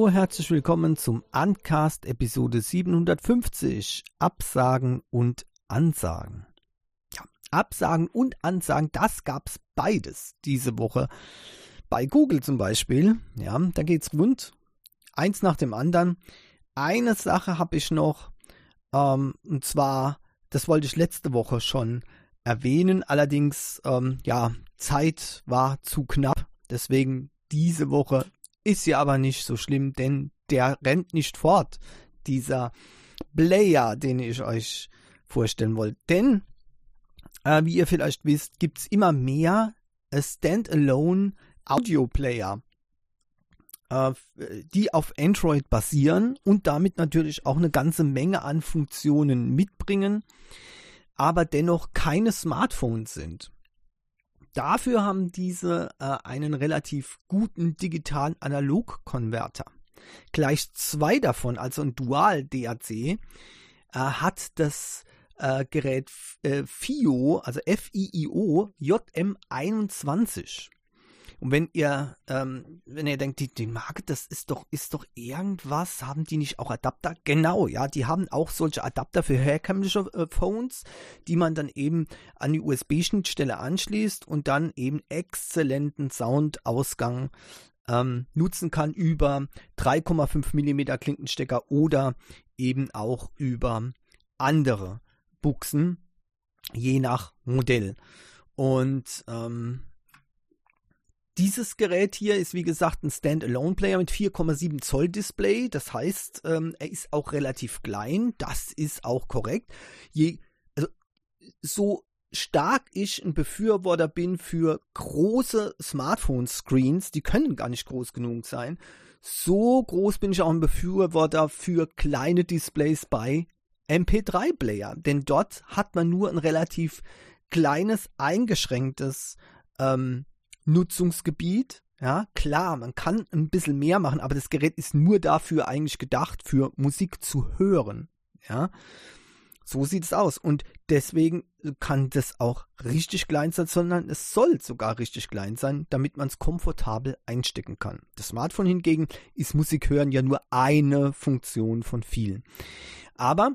Hallo, herzlich willkommen zum Uncast Episode 750, Absagen und Ansagen. Ja, Absagen und Ansagen, das gab's beides diese Woche. Bei Google zum Beispiel, ja, da geht's rund, eins nach dem anderen. Eine Sache habe ich noch, und zwar, das wollte ich letzte Woche schon erwähnen, allerdings, Zeit war zu knapp, deswegen diese Woche. Ist ja aber nicht so schlimm, denn der rennt nicht fort, dieser Player, den ich euch vorstellen wollte. Denn, wie ihr vielleicht wisst, gibt es immer mehr Standalone Audio Player, die auf Android basieren und damit natürlich auch eine ganze Menge an Funktionen mitbringen, aber dennoch keine Smartphones sind. Dafür haben diese einen relativ guten digitalen Analog-Konverter. Gleich zwei davon, also ein Dual-DAC, hat das Gerät FiiO, also FiiO JM21. Und wenn ihr denkt, die Marke, das ist doch irgendwas, haben die nicht auch Adapter? Genau, ja, die haben auch solche Adapter für herkömmliche Phones, die man dann eben an die USB-Schnittstelle anschließt und dann eben exzellenten Soundausgang nutzen kann über 3,5 mm Klinkenstecker oder eben auch über andere Buchsen, je nach Modell. Und dieses Gerät hier ist, wie gesagt, ein Standalone-Player mit 4,7 Zoll Display. Das heißt, er ist auch relativ klein. Das ist auch korrekt. So stark ich ein Befürworter bin für große Smartphone-Screens, die können gar nicht groß genug sein, so groß bin ich auch ein Befürworter für kleine Displays bei MP3-Player. Denn dort hat man nur ein relativ kleines, eingeschränktes Nutzungsgebiet. Ja, klar, man kann ein bisschen mehr machen, aber das Gerät ist nur dafür eigentlich gedacht, für Musik zu hören. Ja, so sieht es aus. Und deswegen kann das auch richtig klein sein, sondern es soll sogar richtig klein sein, damit man es komfortabel einstecken kann. Das Smartphone hingegen ist Musik hören ja nur eine Funktion von vielen. Aber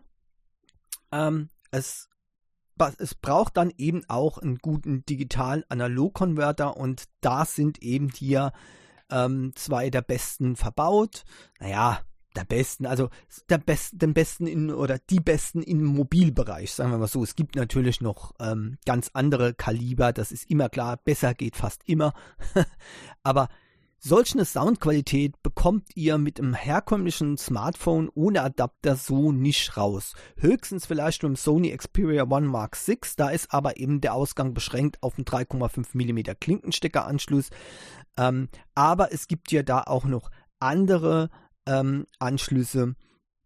es braucht dann eben auch einen guten digitalen Analog-Konverter und da sind eben hier zwei der besten verbaut. Naja, die besten im Mobilbereich, sagen wir mal so. Es gibt natürlich noch ganz andere Kaliber, das ist immer klar, besser geht fast immer. Aber solch eine Soundqualität bekommt ihr mit einem herkömmlichen Smartphone ohne Adapter so nicht raus. Höchstens vielleicht mit dem Sony Xperia One Mark VI, da ist aber eben der Ausgang beschränkt auf einen 3,5 mm Klinkensteckeranschluss. Aber es gibt ja da auch noch andere Anschlüsse,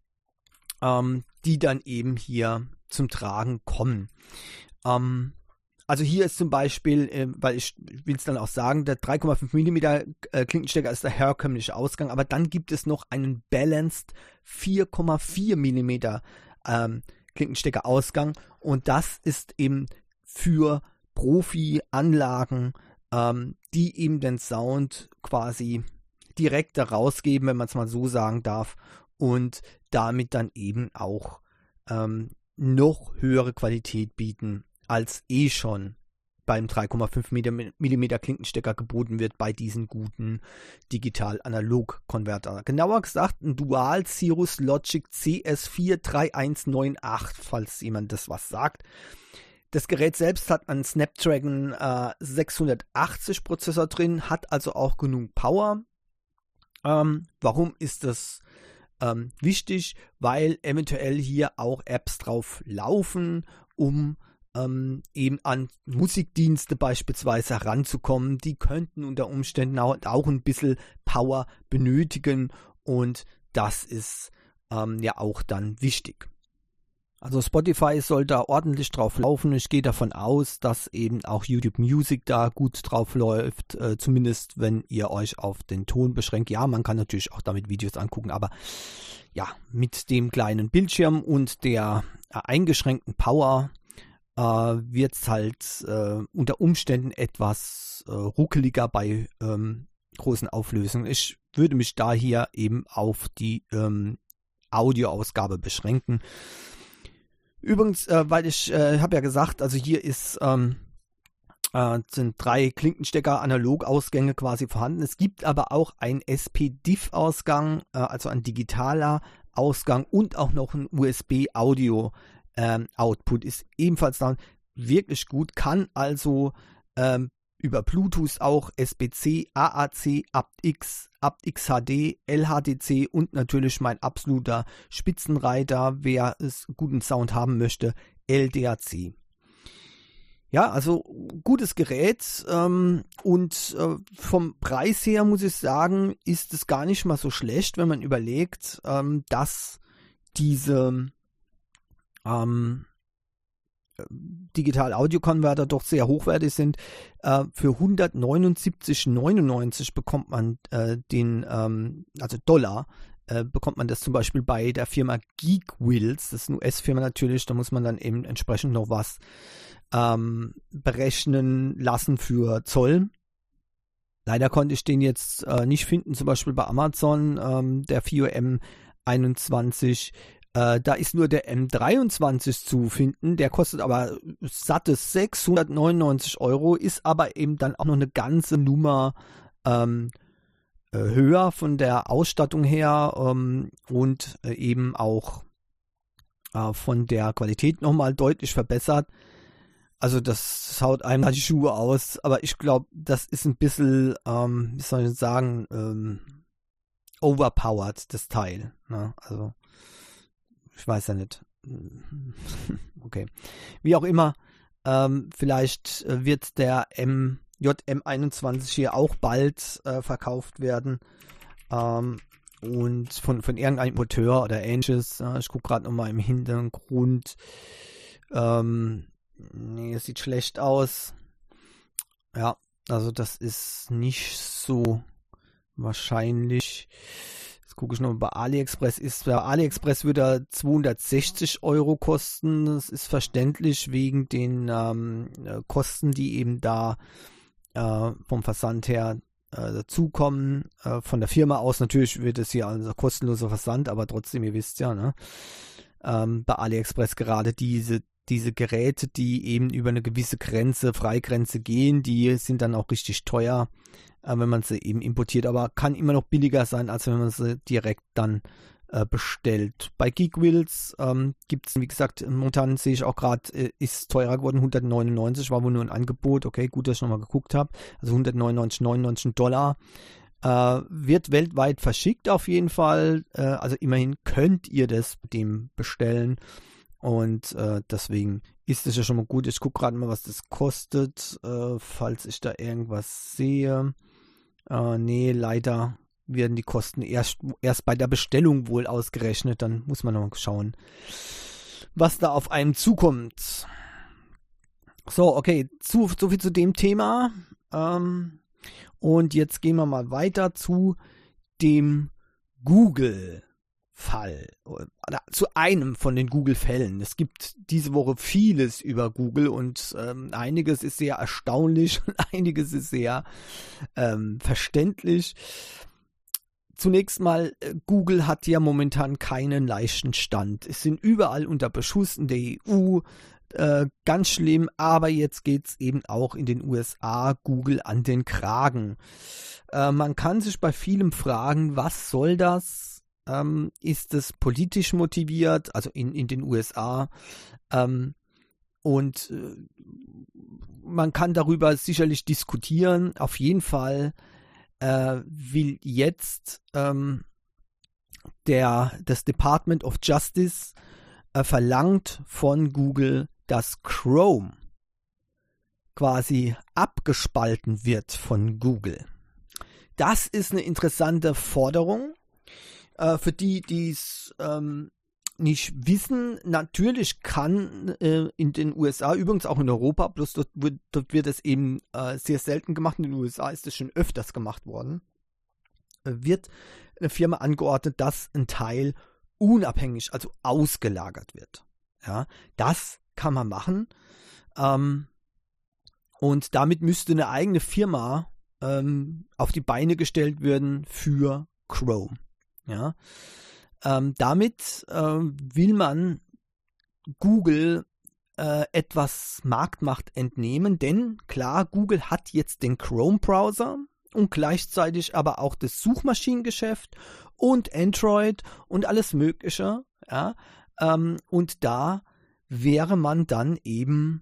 die dann eben hier zum Tragen kommen. Also hier ist zum Beispiel, weil ich will es dann auch sagen, der 3,5 mm Klinkenstecker ist der herkömmliche Ausgang, aber dann gibt es noch einen Balanced 4,4 mm Klinkenstecker-Ausgang und das ist eben für Profi-Anlagen, die eben den Sound quasi direkt da rausgeben, wenn man es mal so sagen darf, und damit dann eben auch noch höhere Qualität bieten, als schon beim 3,5 mm Klinkenstecker geboten wird bei diesen guten Digital-Analog-Konverter. Genauer gesagt ein Dual Cirrus Logic CS43198, falls jemand das was sagt. Das Gerät selbst hat einen Snapdragon 680 Prozessor drin, hat also auch genug Power. Warum ist das wichtig? Weil eventuell hier auch Apps drauf laufen, um eben an Musikdienste beispielsweise heranzukommen. Die könnten unter Umständen auch ein bisschen Power benötigen und das ist ja auch dann wichtig. Also Spotify soll da ordentlich drauf laufen. Ich gehe davon aus, dass eben auch YouTube Music da gut drauf läuft, zumindest wenn ihr euch auf den Ton beschränkt. Ja, man kann natürlich auch damit Videos angucken, aber ja, mit dem kleinen Bildschirm und der eingeschränkten Power wird es halt unter Umständen etwas ruckeliger bei großen Auflösungen. Ich würde mich da hier eben auf die Audioausgabe beschränken. Übrigens, weil ich habe ja gesagt, also hier sind 3 Klinkenstecker Analogausgänge quasi vorhanden. Es gibt aber auch einen SP-Diff-Ausgang, also ein digitaler Ausgang und auch noch ein USB-Audio-Output ist ebenfalls da. Wirklich gut, kann also über Bluetooth auch SBC, AAC, aptX, aptX HD, LHDC und natürlich mein absoluter Spitzenreiter, wer es guten Sound haben möchte, LDAC. Ja, also gutes Gerät und vom Preis her muss ich sagen, ist es gar nicht mal so schlecht, wenn man überlegt, dass diese Digital-Audio-Konverter doch sehr hochwertig sind. Für 179,99 bekommt man also Dollar, bekommt man das zum Beispiel bei der Firma GeekWills. Das ist eine US-Firma natürlich, da muss man dann eben entsprechend noch was berechnen lassen für Zoll. Leider konnte ich den jetzt nicht finden, zum Beispiel bei Amazon, der FIO M21. Da ist nur der M23 zu finden, der kostet aber satte 699 €, ist aber eben dann auch noch eine ganze Nummer höher von der Ausstattung her und eben auch von der Qualität nochmal deutlich verbessert. Also das haut einem die Schuhe aus, aber ich glaube, das ist ein bisschen, wie soll ich sagen, overpowered, das Teil. Ne? Also ich weiß ja nicht. Okay. Wie auch immer, vielleicht wird der JM21 hier auch bald verkauft werden. Und von irgendeinem Importeur oder ähnliches. Ich gucke gerade nochmal im Hintergrund. Nee, es sieht schlecht aus. Ja, also das ist nicht so wahrscheinlich. Jetzt gucke ich noch bei AliExpress. Bei AliExpress würde er 260 € kosten. Das ist verständlich wegen den Kosten, die eben da vom Versand her dazukommen. Von der Firma aus natürlich wird es hier also kostenloser Versand, aber trotzdem, ihr wisst ja, ne? Bei AliExpress gerade diese Geräte, die eben über eine gewisse Freigrenze gehen, die sind dann auch richtig teuer, wenn man sie eben importiert, aber kann immer noch billiger sein, als wenn man sie direkt dann bestellt. Bei GeekWills gibt es, wie gesagt, momentan sehe ich auch gerade, ist teurer geworden, 199, war wohl nur ein Angebot, okay, gut, dass ich nochmal geguckt habe, also 199,99 $, wird weltweit verschickt auf jeden Fall, also immerhin könnt ihr das mit dem bestellen. Und deswegen ist es ja schon mal gut. Ich gucke gerade mal, was das kostet, falls ich da irgendwas sehe. Nee, leider werden die Kosten erst bei der Bestellung wohl ausgerechnet. Dann muss man noch mal schauen, was da auf einen zukommt. So, okay, so viel zu dem Thema. Und jetzt gehen wir mal weiter zu dem Google-Fall. Oder zu einem von den Google-Fällen. Es gibt diese Woche vieles über Google und einiges ist sehr erstaunlich und einiges ist sehr verständlich. Zunächst mal, Google hat ja momentan keinen leichten Stand. Es sind überall unter Beschuss in der EU, ganz schlimm, aber jetzt geht es eben auch in den USA Google an den Kragen. Man kann sich bei vielem fragen, was soll das? Ist es politisch motiviert, also in den USA? Und man kann darüber sicherlich diskutieren. Auf jeden Fall will jetzt das Department of Justice verlangt von Google, dass Chrome quasi abgespalten wird von Google. Das ist eine interessante Forderung. Für die es nicht wissen, natürlich kann in den USA, übrigens auch in Europa, bloß dort wird es eben sehr selten gemacht, in den USA ist es schon öfters gemacht worden, wird eine Firma angeordnet, dass ein Teil unabhängig, also ausgelagert wird. Ja, das kann man machen. Und damit müsste eine eigene Firma auf die Beine gestellt würden für Chrome. Ja? Damit will man Google etwas Marktmacht entnehmen, denn klar, Google hat jetzt den Chrome-Browser und gleichzeitig aber auch das Suchmaschinengeschäft und Android und alles Mögliche. Ja? Und da wäre man dann eben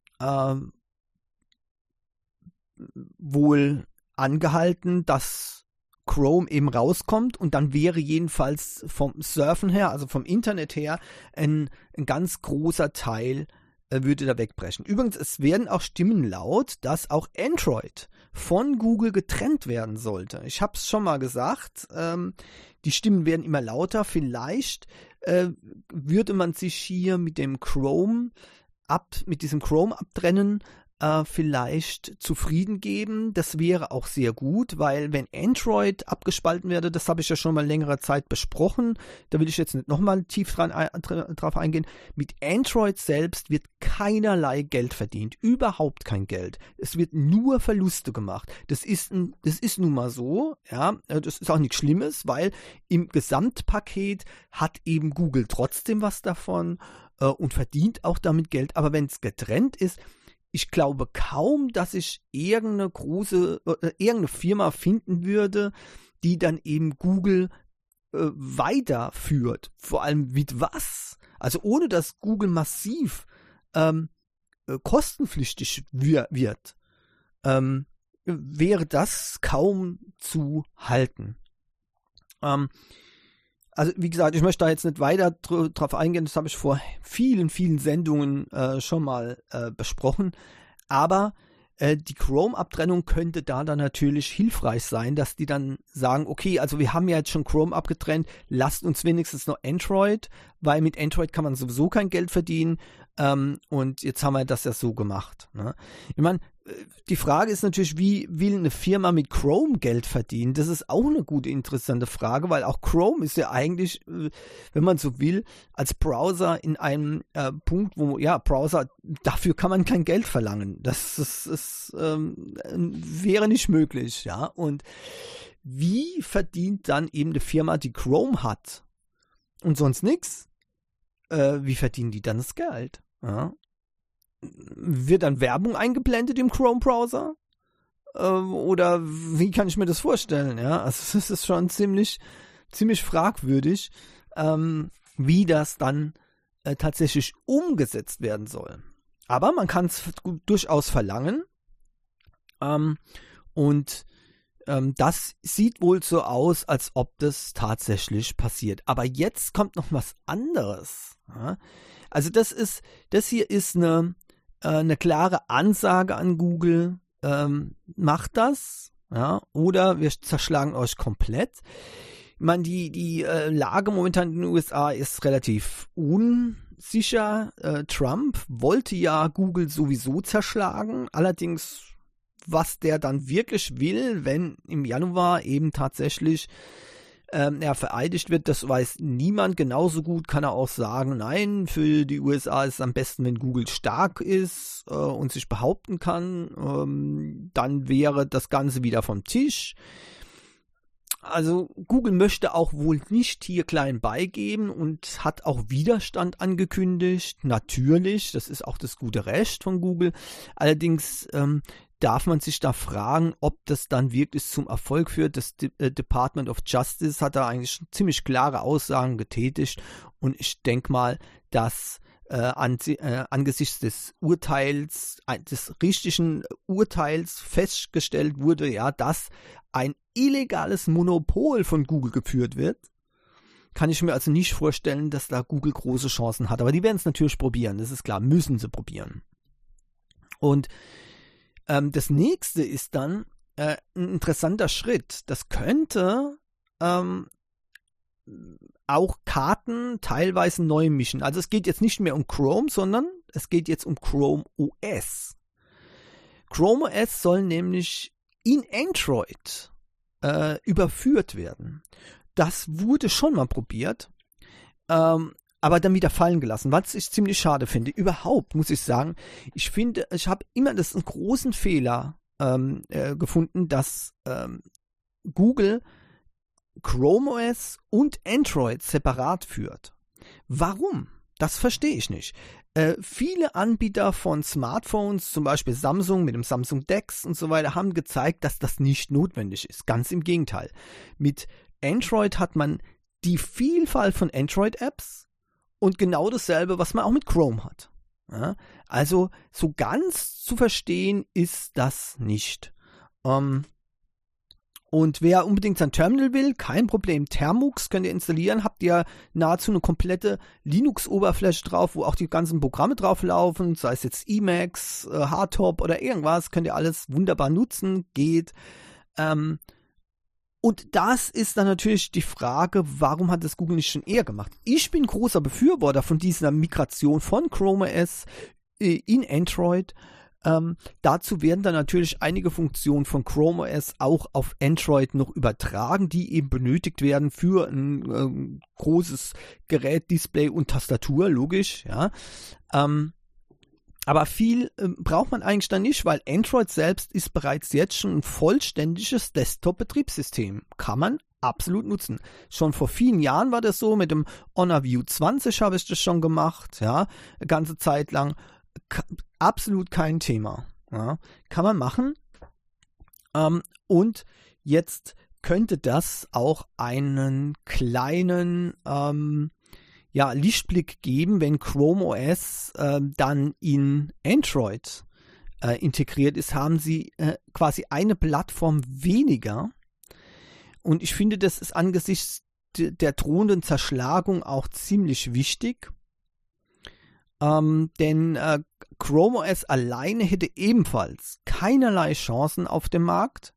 wohl angehalten, dass Chrome eben rauskommt und dann wäre jedenfalls vom Surfen her, also vom Internet her, ein ganz großer Teil würde da wegbrechen. Übrigens, es werden auch Stimmen laut, dass auch Android von Google getrennt werden sollte. Ich habe es schon mal gesagt, die Stimmen werden immer lauter. Vielleicht würde man sich hier mit diesem Chrome abtrennen, vielleicht zufrieden geben. Das wäre auch sehr gut, weil wenn Android abgespalten werde, das habe ich ja schon mal längere Zeit besprochen, da will ich jetzt nicht nochmal tief drauf eingehen, mit Android selbst wird keinerlei Geld verdient, überhaupt kein Geld. Es wird nur Verluste gemacht. Das ist nun mal so, ja, das ist auch nichts Schlimmes, weil im Gesamtpaket hat eben Google trotzdem was davon und verdient auch damit Geld, aber wenn es getrennt ist, ich glaube kaum, dass ich irgendeine Firma finden würde, die dann eben Google weiterführt. Vor allem mit was? Also ohne dass Google massiv kostenpflichtig wird, wäre das kaum zu halten. Also wie gesagt, ich möchte da jetzt nicht weiter drauf eingehen, das habe ich vor vielen, vielen Sendungen schon mal besprochen, aber die Chrome-Abtrennung könnte da dann natürlich hilfreich sein, dass die dann sagen, okay, also wir haben ja jetzt schon Chrome abgetrennt, lasst uns wenigstens noch Android, weil mit Android kann man sowieso kein Geld verdienen und jetzt haben wir das ja so gemacht. Ne? Ich meine, die Frage ist natürlich, wie will eine Firma mit Chrome Geld verdienen? Das ist auch eine gute, interessante Frage, weil auch Chrome ist ja eigentlich, wenn man so will, als Browser in einem Punkt, wo, ja, Browser, dafür kann man kein Geld verlangen. Das wäre nicht möglich, ja. Und wie verdient dann eben eine Firma, die Chrome hat und sonst nichts? Wie verdienen die dann das Geld? Ja. Wird dann Werbung eingeblendet im Chrome-Browser? Oder wie kann ich mir das vorstellen? Ja, also das ist schon ziemlich fragwürdig, wie das dann tatsächlich umgesetzt werden soll. Aber man kann es durchaus verlangen. Und das sieht wohl so aus, als ob das tatsächlich passiert. Aber jetzt kommt noch was anderes. Ja? Also das hier ist eine klare Ansage an Google, macht das, ja, oder wir zerschlagen euch komplett. Ich meine, die Lage momentan in den USA ist relativ unsicher. Trump wollte ja Google sowieso zerschlagen, allerdings was der dann wirklich will, wenn im Januar eben tatsächlich er vereidigt wird, das weiß niemand. Genauso gut kann er auch sagen, nein, für die USA ist es am besten, wenn Google stark ist und sich behaupten kann. Dann wäre das Ganze wieder vom Tisch. Also Google möchte auch wohl nicht hier klein beigeben und hat auch Widerstand angekündigt. Natürlich, das ist auch das gute Recht von Google. Allerdings darf man sich da fragen, ob das dann wirklich zum Erfolg führt. Das Department of Justice hat da eigentlich ziemlich klare Aussagen getätigt und ich denke mal, dass angesichts des Urteils, des richtigen Urteils festgestellt wurde, ja, dass ein illegales Monopol von Google geführt wird. Kann ich mir also nicht vorstellen, dass da Google große Chancen hat. Aber die werden es natürlich probieren, das ist klar, müssen sie probieren. Und das nächste ist dann ein interessanter Schritt. Das könnte auch Karten teilweise neu mischen. Also es geht jetzt nicht mehr um Chrome, sondern es geht jetzt um Chrome OS. Chrome OS soll nämlich in Android überführt werden. Das wurde schon mal probiert, aber dann wieder fallen gelassen, was ich ziemlich schade finde. Überhaupt muss ich sagen, ich habe immer das einen großen Fehler gefunden, dass Google Chrome OS und Android separat führt. Warum? Das verstehe ich nicht. Viele Anbieter von Smartphones, zum Beispiel Samsung mit dem Samsung DeX und so weiter, haben gezeigt, dass das nicht notwendig ist. Ganz im Gegenteil. Mit Android hat man die Vielfalt von Android-Apps und genau dasselbe, was man auch mit Chrome hat. Ja? Also so ganz zu verstehen ist das nicht. Und wer unbedingt sein Terminal will, kein Problem. Termux könnt ihr installieren, habt ihr nahezu eine komplette Linux-Oberfläche drauf, wo auch die ganzen Programme drauf laufen, sei es jetzt Emacs, Hardtop oder irgendwas, könnt ihr alles wunderbar nutzen, geht. Und das ist dann natürlich die Frage, warum hat das Google nicht schon eher gemacht? Ich bin großer Befürworter von dieser Migration von Chrome OS in Android. Dazu werden dann natürlich einige Funktionen von Chrome OS auch auf Android noch übertragen, die eben benötigt werden für ein großes Gerät, Display und Tastatur, logisch, ja. Aber viel braucht man eigentlich dann nicht, weil Android selbst ist bereits jetzt schon ein vollständiges Desktop-Betriebssystem. Kann man absolut nutzen. Schon vor vielen Jahren war das so, mit dem Honor View 20 habe ich das schon gemacht, ja, eine ganze Zeit lang. Absolut kein Thema. Ja, kann man machen. Und jetzt könnte das auch einen kleinen Lichtblick geben, wenn Chrome OS dann in Android integriert ist, haben sie quasi eine Plattform weniger. Und ich finde, das ist angesichts der drohenden Zerschlagung auch ziemlich wichtig. Denn Chrome OS alleine hätte ebenfalls keinerlei Chancen auf dem Markt.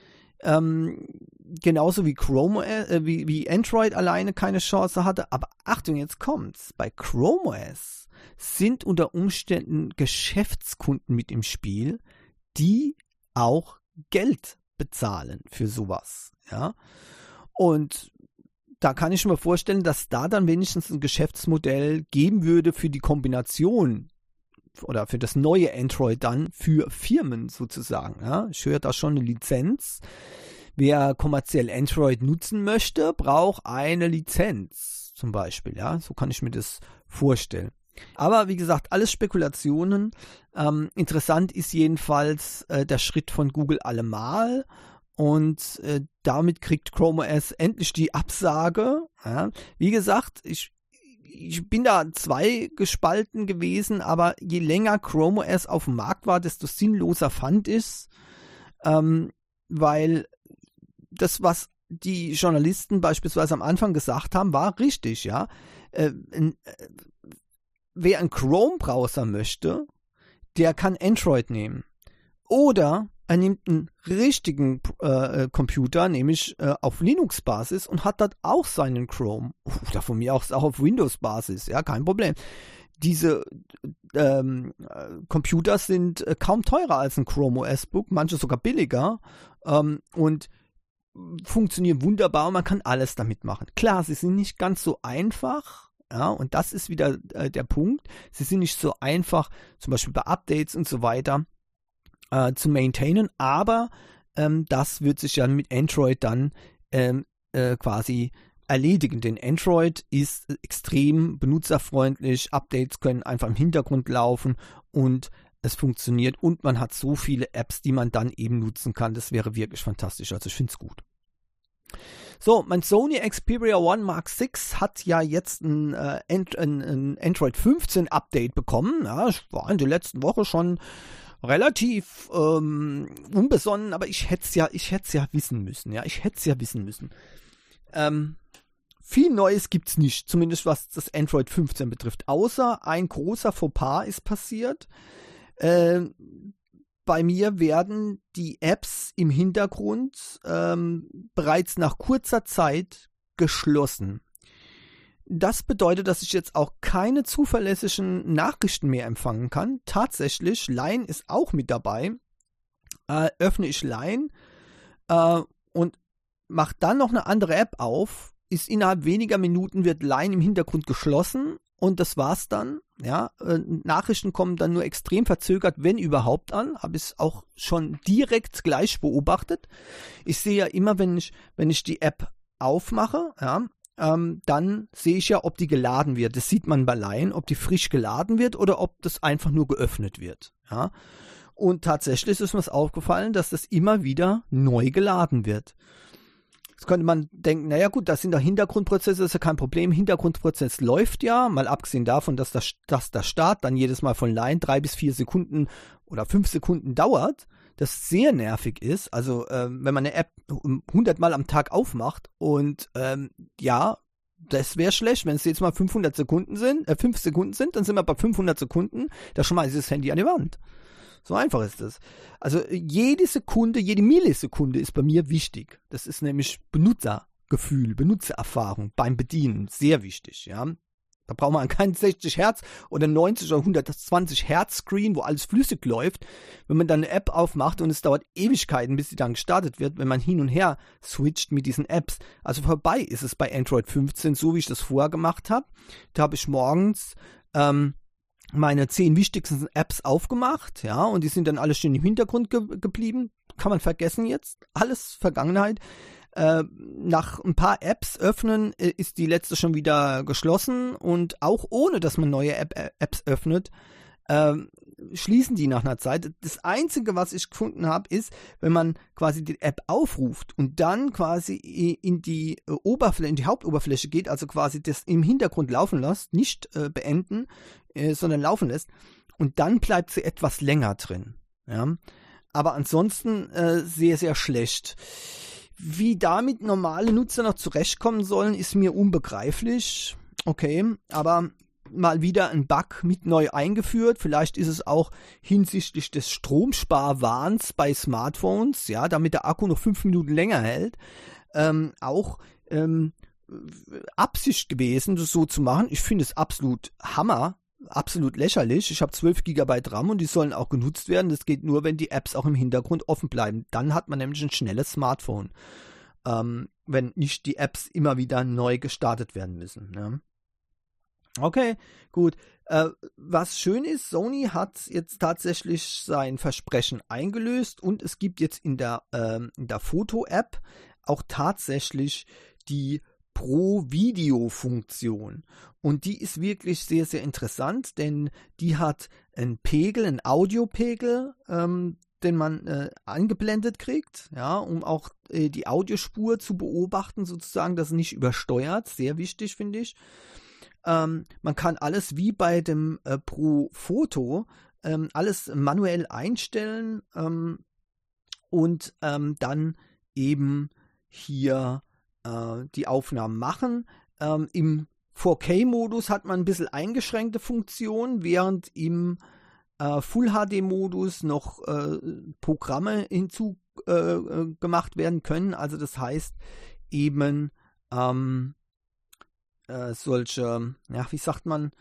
Genauso wie wie Android alleine keine Chance hatte. Aber Achtung, jetzt kommt's. Bei Chrome OS sind unter Umständen Geschäftskunden mit im Spiel, die auch Geld bezahlen für sowas. Ja? Und da kann ich mir vorstellen, dass da dann wenigstens ein Geschäftsmodell geben würde für die Kombination oder für das neue Android dann für Firmen sozusagen. Ja? Ich höre da schon eine Lizenz. Wer kommerziell Android nutzen möchte, braucht eine Lizenz zum Beispiel. Ja? So kann ich mir das vorstellen. Aber wie gesagt, alles Spekulationen. Interessant ist jedenfalls der Schritt von Google allemal. Und damit kriegt Chrome OS endlich die Absage. Ja. Wie gesagt, ich bin da zweigespalten gewesen, aber je länger Chrome OS auf dem Markt war, desto sinnloser fand ich es. Weil das, was die Journalisten beispielsweise am Anfang gesagt haben, war richtig. Ja. Wer einen Chrome-Browser möchte, der kann Android nehmen. Oder er nimmt einen richtigen Computer, nämlich auf Linux-Basis und hat dort auch seinen Chrome. Oder von mir auch auf Windows-Basis, ja, kein Problem. Diese Computer sind kaum teurer als ein Chrome OS-Book, manche sogar billiger und funktionieren wunderbar und man kann alles damit machen. Klar, sie sind nicht ganz so einfach, ja, und das ist wieder der Punkt. Sie sind nicht so einfach, zum Beispiel bei Updates und so weiter, zu maintainen, aber das wird sich ja mit Android dann quasi erledigen, denn Android ist extrem benutzerfreundlich, Updates können einfach im Hintergrund laufen und es funktioniert und man hat so viele Apps, die man dann eben nutzen kann, das wäre wirklich fantastisch, also ich finde es gut. So, mein Sony Xperia One Mark VI hat ja jetzt ein Android 15 Update bekommen, ja, ich war in der letzten Woche schon relativ unbesonnen, aber ich hätte es ja wissen müssen. Viel Neues gibt's nicht, zumindest was das Android 15 betrifft, außer ein großer Fauxpas ist passiert. Bei mir werden die Apps im Hintergrund bereits nach kurzer Zeit geschlossen. Das bedeutet, dass ich jetzt auch keine zuverlässigen Nachrichten mehr empfangen kann. Tatsächlich, Line ist auch mit dabei. Öffne ich Line und mache dann noch eine andere App auf ist innerhalb weniger Minuten, wird Line im Hintergrund geschlossen und das war's dann. Ja, Nachrichten kommen dann nur extrem verzögert, wenn überhaupt an. Habe ich auch schon direkt gleich beobachtet. Ich sehe ja immer, wenn ich die App aufmache, ja, dann sehe ich ja, ob die geladen wird. Das sieht man bei Line, ob die frisch geladen wird oder ob das einfach nur geöffnet wird. Ja. Und tatsächlich ist mir aufgefallen, dass das immer wieder neu geladen wird. Jetzt könnte man denken, naja gut, das sind doch Hintergrundprozesse, das ist ja kein Problem. Hintergrundprozess läuft ja, mal abgesehen davon, dass der Start dann jedes Mal von Line 3 bis 4 Sekunden oder 5 Sekunden dauert, das sehr nervig ist. Also wenn man eine App 100 Mal am Tag aufmacht und ja, das wäre schlecht, wenn es jetzt mal 5 Sekunden sind, dann sind wir bei 500 Sekunden, da schmeiße ich das Handy an die Wand. So einfach ist das. Also jede Sekunde, jede Millisekunde ist bei mir wichtig. Das ist nämlich Benutzergefühl, Benutzererfahrung beim Bedienen. Sehr wichtig, ja. Da braucht man keinen 60 Hertz oder 90 oder 120 Hertz Screen, wo alles flüssig läuft. Wenn man dann eine App aufmacht und es dauert Ewigkeiten, bis sie dann gestartet wird, wenn man hin und her switcht mit diesen Apps. Also vorbei ist es bei Android 15, so wie ich das vorher gemacht habe. Da habe ich morgens meine 10 wichtigsten Apps aufgemacht, ja, und die sind dann alle schön im Hintergrund geblieben. Kann man vergessen jetzt. Alles Vergangenheit. Nach ein paar Apps öffnen, ist die letzte schon wieder geschlossen und auch ohne, dass man neue Apps öffnet, schließen die nach einer Zeit. Das Einzige, was ich gefunden habe, ist, wenn man quasi die App aufruft und dann quasi in die Hauptoberfläche geht, also quasi das im Hintergrund laufen lässt, nicht beenden, sondern laufen lässt und dann bleibt sie etwas länger drin. Ja? Aber ansonsten sehr, sehr schlecht. Wie damit normale Nutzer noch zurechtkommen sollen, ist mir unbegreiflich. Okay, aber mal wieder ein Bug mit neu eingeführt. Vielleicht ist es auch hinsichtlich des Stromsparwahns bei Smartphones, ja, damit der Akku noch 5 Minuten länger hält, Absicht gewesen, das so zu machen. Ich finde es absolut Hammer. Absolut lächerlich. Ich habe 12 GB RAM und die sollen auch genutzt werden. Das geht nur, wenn die Apps auch im Hintergrund offen bleiben. Dann hat man nämlich ein schnelles Smartphone. Wenn nicht die Apps immer wieder neu gestartet werden müssen. Ja. Okay, gut. Was schön ist, Sony hat jetzt tatsächlich sein Versprechen eingelöst und es gibt jetzt in der Foto-App auch tatsächlich die Pro-Video-Funktion. Und die ist wirklich sehr, sehr interessant, denn die hat einen Audiopegel, den man eingeblendet kriegt, ja, um auch die Audiospur zu beobachten, sozusagen, dass es nicht übersteuert. Sehr wichtig, finde ich. Man kann alles wie bei dem Pro Photo alles manuell einstellen und dann eben hier die Aufnahmen machen. Im 4K-Modus hat man ein bisschen eingeschränkte Funktionen, während im Full-HD-Modus noch Programme gemacht werden können. Also das heißt eben solche, ja, wie sagt man,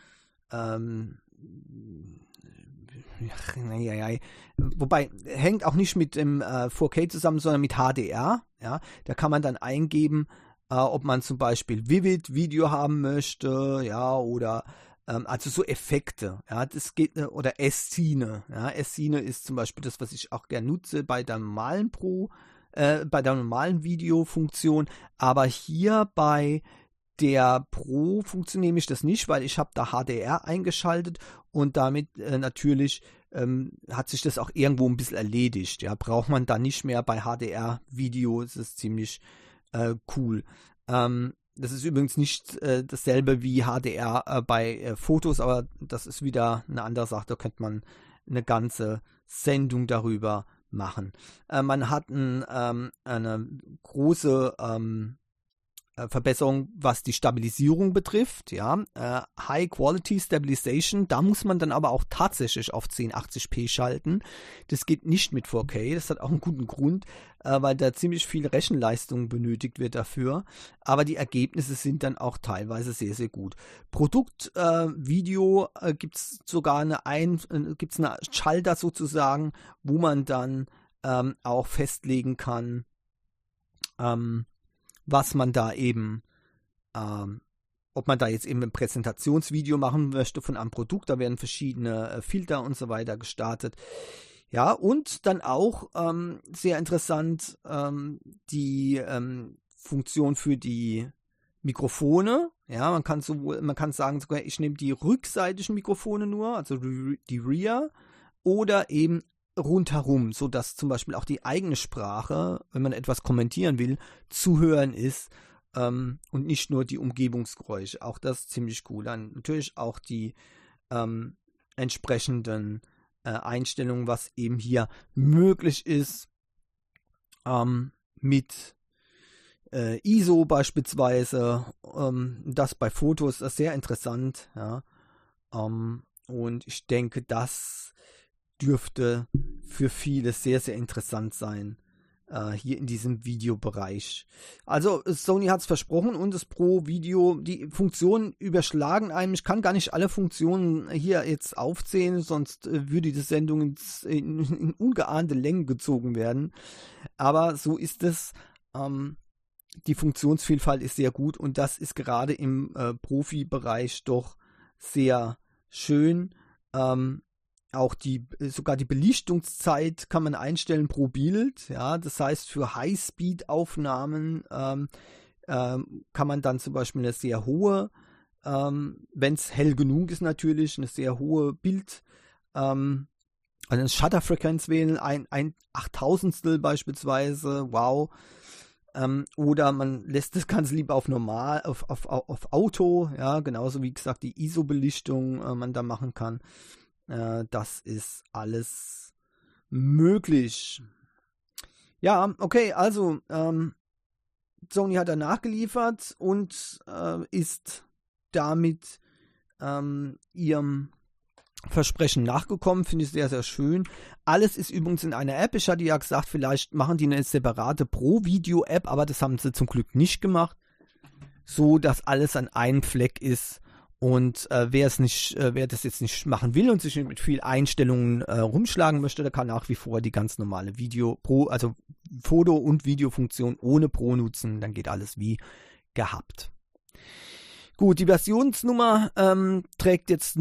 wobei, hängt auch nicht mit dem 4K zusammen, sondern mit HDR. Ja, da kann man dann eingeben, ob man zum Beispiel Vivid Video haben möchte, ja, oder also so Effekte, ja, das geht, oder S-Cine, ja, S-Cine ist zum Beispiel das, was ich auch gerne nutze bei der normalen bei der normalen Videofunktion, aber hier bei der Pro-Funktion nehme ich das nicht, weil ich habe da HDR eingeschaltet und damit natürlich hat sich das auch irgendwo ein bisschen erledigt. Ja, braucht man da nicht mehr bei HDR-Video, das ist ziemlich cool. Das ist übrigens nicht dasselbe wie HDR bei Fotos, aber das ist wieder eine andere Sache, da könnte man eine ganze Sendung darüber machen. Man hat eine große Verbesserung, was die Stabilisierung betrifft, ja, High Quality Stabilization, da muss man dann aber auch tatsächlich auf 1080p schalten. Das geht nicht mit 4K, das hat auch einen guten Grund, weil da ziemlich viel Rechenleistung benötigt wird dafür, aber die Ergebnisse sind dann auch teilweise sehr, sehr gut. Produktvideo gibt es sogar eine Schalter sozusagen, wo man dann auch festlegen kann, was man da eben ob man da jetzt eben ein Präsentationsvideo machen möchte von einem Produkt, da werden verschiedene Filter und so weiter gestartet. Ja, und dann auch sehr interessant die Funktion für die Mikrofone. Ja, man kann sagen sogar, ich nehme die rückseitigen Mikrofone nur, also die Rear, oder eben rundherum, sodass zum Beispiel auch die eigene Sprache, wenn man etwas kommentieren will, zu hören ist und nicht nur die Umgebungsgeräusche. Auch das ist ziemlich cool. Dann natürlich auch die entsprechenden Einstellungen, was eben hier möglich ist mit ISO beispielsweise. Das bei Fotos ist sehr interessant. Ja. Und ich denke, das dürfte für viele sehr, sehr interessant sein, hier in diesem Videobereich. Also Sony hat es versprochen und das Pro Video, die Funktionen überschlagen einem. Ich kann gar nicht alle Funktionen hier jetzt aufzählen, sonst würde die Sendung in ungeahnte Längen gezogen werden. Aber so ist es. Die Funktionsvielfalt ist sehr gut und das ist gerade im Profibereich doch sehr schön. Auch sogar die Belichtungszeit kann man einstellen pro Bild. Ja, das heißt, für High-Speed-Aufnahmen kann man dann zum Beispiel eine sehr hohe, wenn es hell genug ist natürlich, eine sehr hohe also eine Shutterfrequenz wählen, ein Achttausendstel beispielsweise, wow. Oder man lässt das Ganze lieber auf normal, auf Auto, ja, genauso wie gesagt die ISO-Belichtung man da machen kann. Das ist alles möglich. Ja, okay, also Sony hat da nachgeliefert und ist damit ihrem Versprechen nachgekommen, finde ich sehr, sehr schön. Alles ist übrigens in einer App. Ich hatte ja gesagt, vielleicht machen die eine separate Pro-Video-App, aber das haben sie zum Glück nicht gemacht, so dass alles an einem Fleck ist. Und wer das jetzt nicht machen will und sich mit viel Einstellungen rumschlagen möchte, der kann nach wie vor die ganz normale also Foto- und Videofunktion ohne Pro nutzen. Dann geht alles wie gehabt. Gut, die Versionsnummer trägt jetzt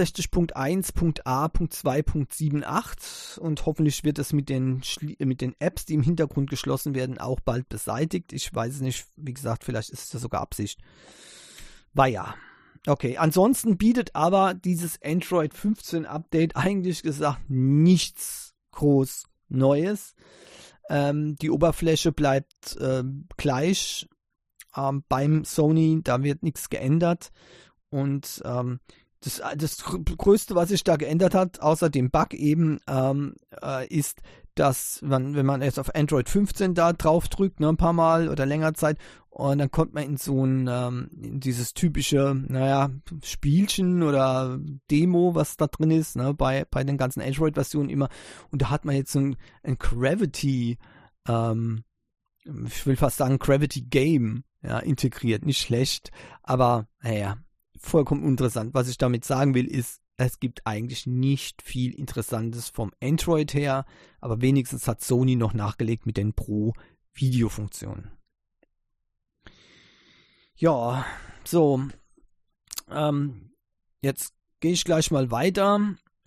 69.1.a.2.78 und hoffentlich wird es mit den Apps, die im Hintergrund geschlossen werden, auch bald beseitigt. Ich weiß es nicht, wie gesagt, vielleicht ist es sogar Absicht. War ja. Okay, ansonsten bietet aber dieses Android 15 Update eigentlich gesagt nichts groß Neues. Die Oberfläche bleibt gleich beim Sony, da wird nichts geändert. Und das Größte, was sich da geändert hat, außer dem Bug eben, ist, dass wenn man jetzt auf Android 15 da drauf drückt, ein paar Mal oder länger Zeit, und dann kommt man in so in dieses typische, Spielchen oder Demo, was da drin ist, ne, bei den ganzen Android-Versionen immer. Und da hat man jetzt so ein Gravity, ich will fast sagen Gravity Game, ja, integriert. Nicht schlecht, aber vollkommen interessant. Was ich damit sagen will, ist, es gibt eigentlich nicht viel Interessantes vom Android her, aber wenigstens hat Sony noch nachgelegt mit den Pro-Video-Funktionen. Ja, so. Jetzt gehe ich gleich mal weiter.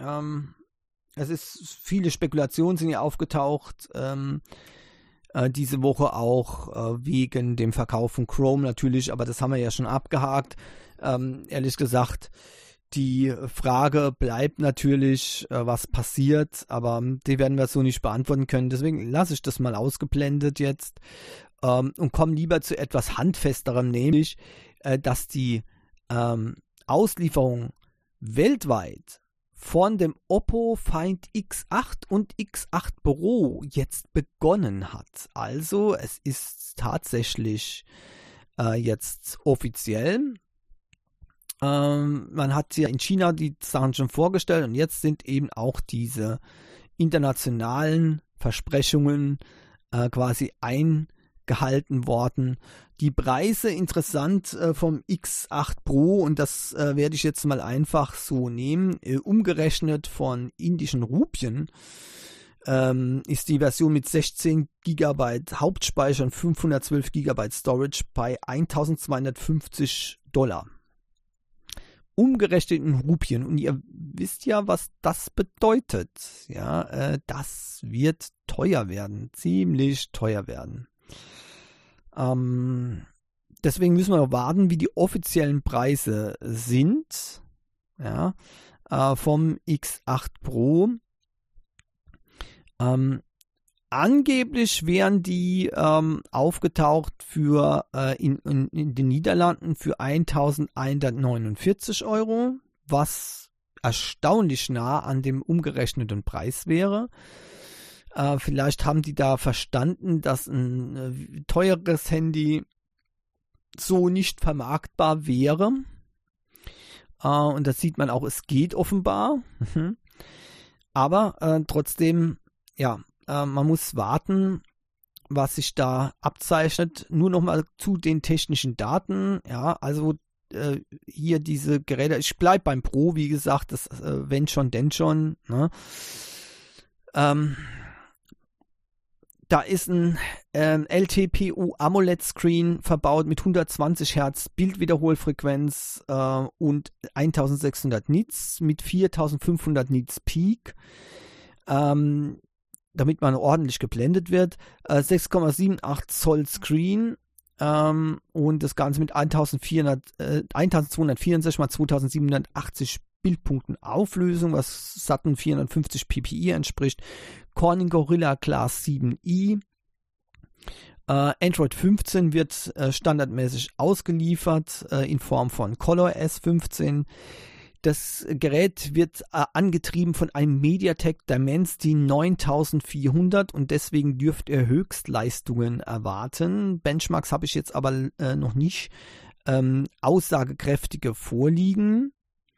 Viele Spekulationen sind hier aufgetaucht. Diese Woche auch wegen dem Verkauf von Chrome natürlich, aber das haben wir ja schon abgehakt. Ehrlich gesagt, die Frage bleibt natürlich, was passiert, aber die werden wir so nicht beantworten können. Deswegen lasse ich das mal ausgeblendet jetzt und komme lieber zu etwas Handfesterem, nämlich, dass die Auslieferung weltweit von dem Oppo Find X8 und X8 Pro jetzt begonnen hat. Also es ist tatsächlich jetzt offiziell. Man hat ja in China die Sachen schon vorgestellt und jetzt sind eben auch diese internationalen Versprechungen quasi eingehalten worden. Die Preise interessant vom X8 Pro, und das werde ich jetzt mal einfach so nehmen, umgerechnet von indischen Rupien, ist die Version mit 16 GB Hauptspeicher und 512 GB Storage bei $1.250. Umgerechnet in Rupien. Und ihr wisst ja, was das bedeutet. Ja, das wird teuer werden. Ziemlich teuer werden. Deswegen müssen wir noch warten, wie die offiziellen Preise sind. Ja, vom X8 Pro. Angeblich wären die aufgetaucht für in den Niederlanden für 1.149 €, was erstaunlich nah an dem umgerechneten Preis wäre. Vielleicht haben die da verstanden, dass ein teures Handy so nicht vermarktbar wäre. Und das sieht man auch, es geht offenbar. Aber trotzdem, ja, man muss warten, was sich da abzeichnet. Nur nochmal zu den technischen Daten. Ja, also hier diese Geräte, ich bleibe beim Pro, wie gesagt, das wenn schon, denn schon. Ne? Da ist ein LTPO AMOLED Screen verbaut mit 120 Hertz Bildwiederholfrequenz und 1600 Nits mit 4500 Nits Peak, damit man ordentlich geblendet wird. 6,78 Zoll Screen und das Ganze mit 1264 x 2780 Bildpunkten Auflösung, was satten 450 ppi entspricht. Corning Gorilla Glass 7i. Android 15 wird standardmäßig ausgeliefert in Form von ColorOS 15. Das Gerät wird angetrieben von einem MediaTek Dimensity 9400 und deswegen dürft ihr Höchstleistungen erwarten. Benchmarks habe ich jetzt aber noch nicht aussagekräftige vorliegen.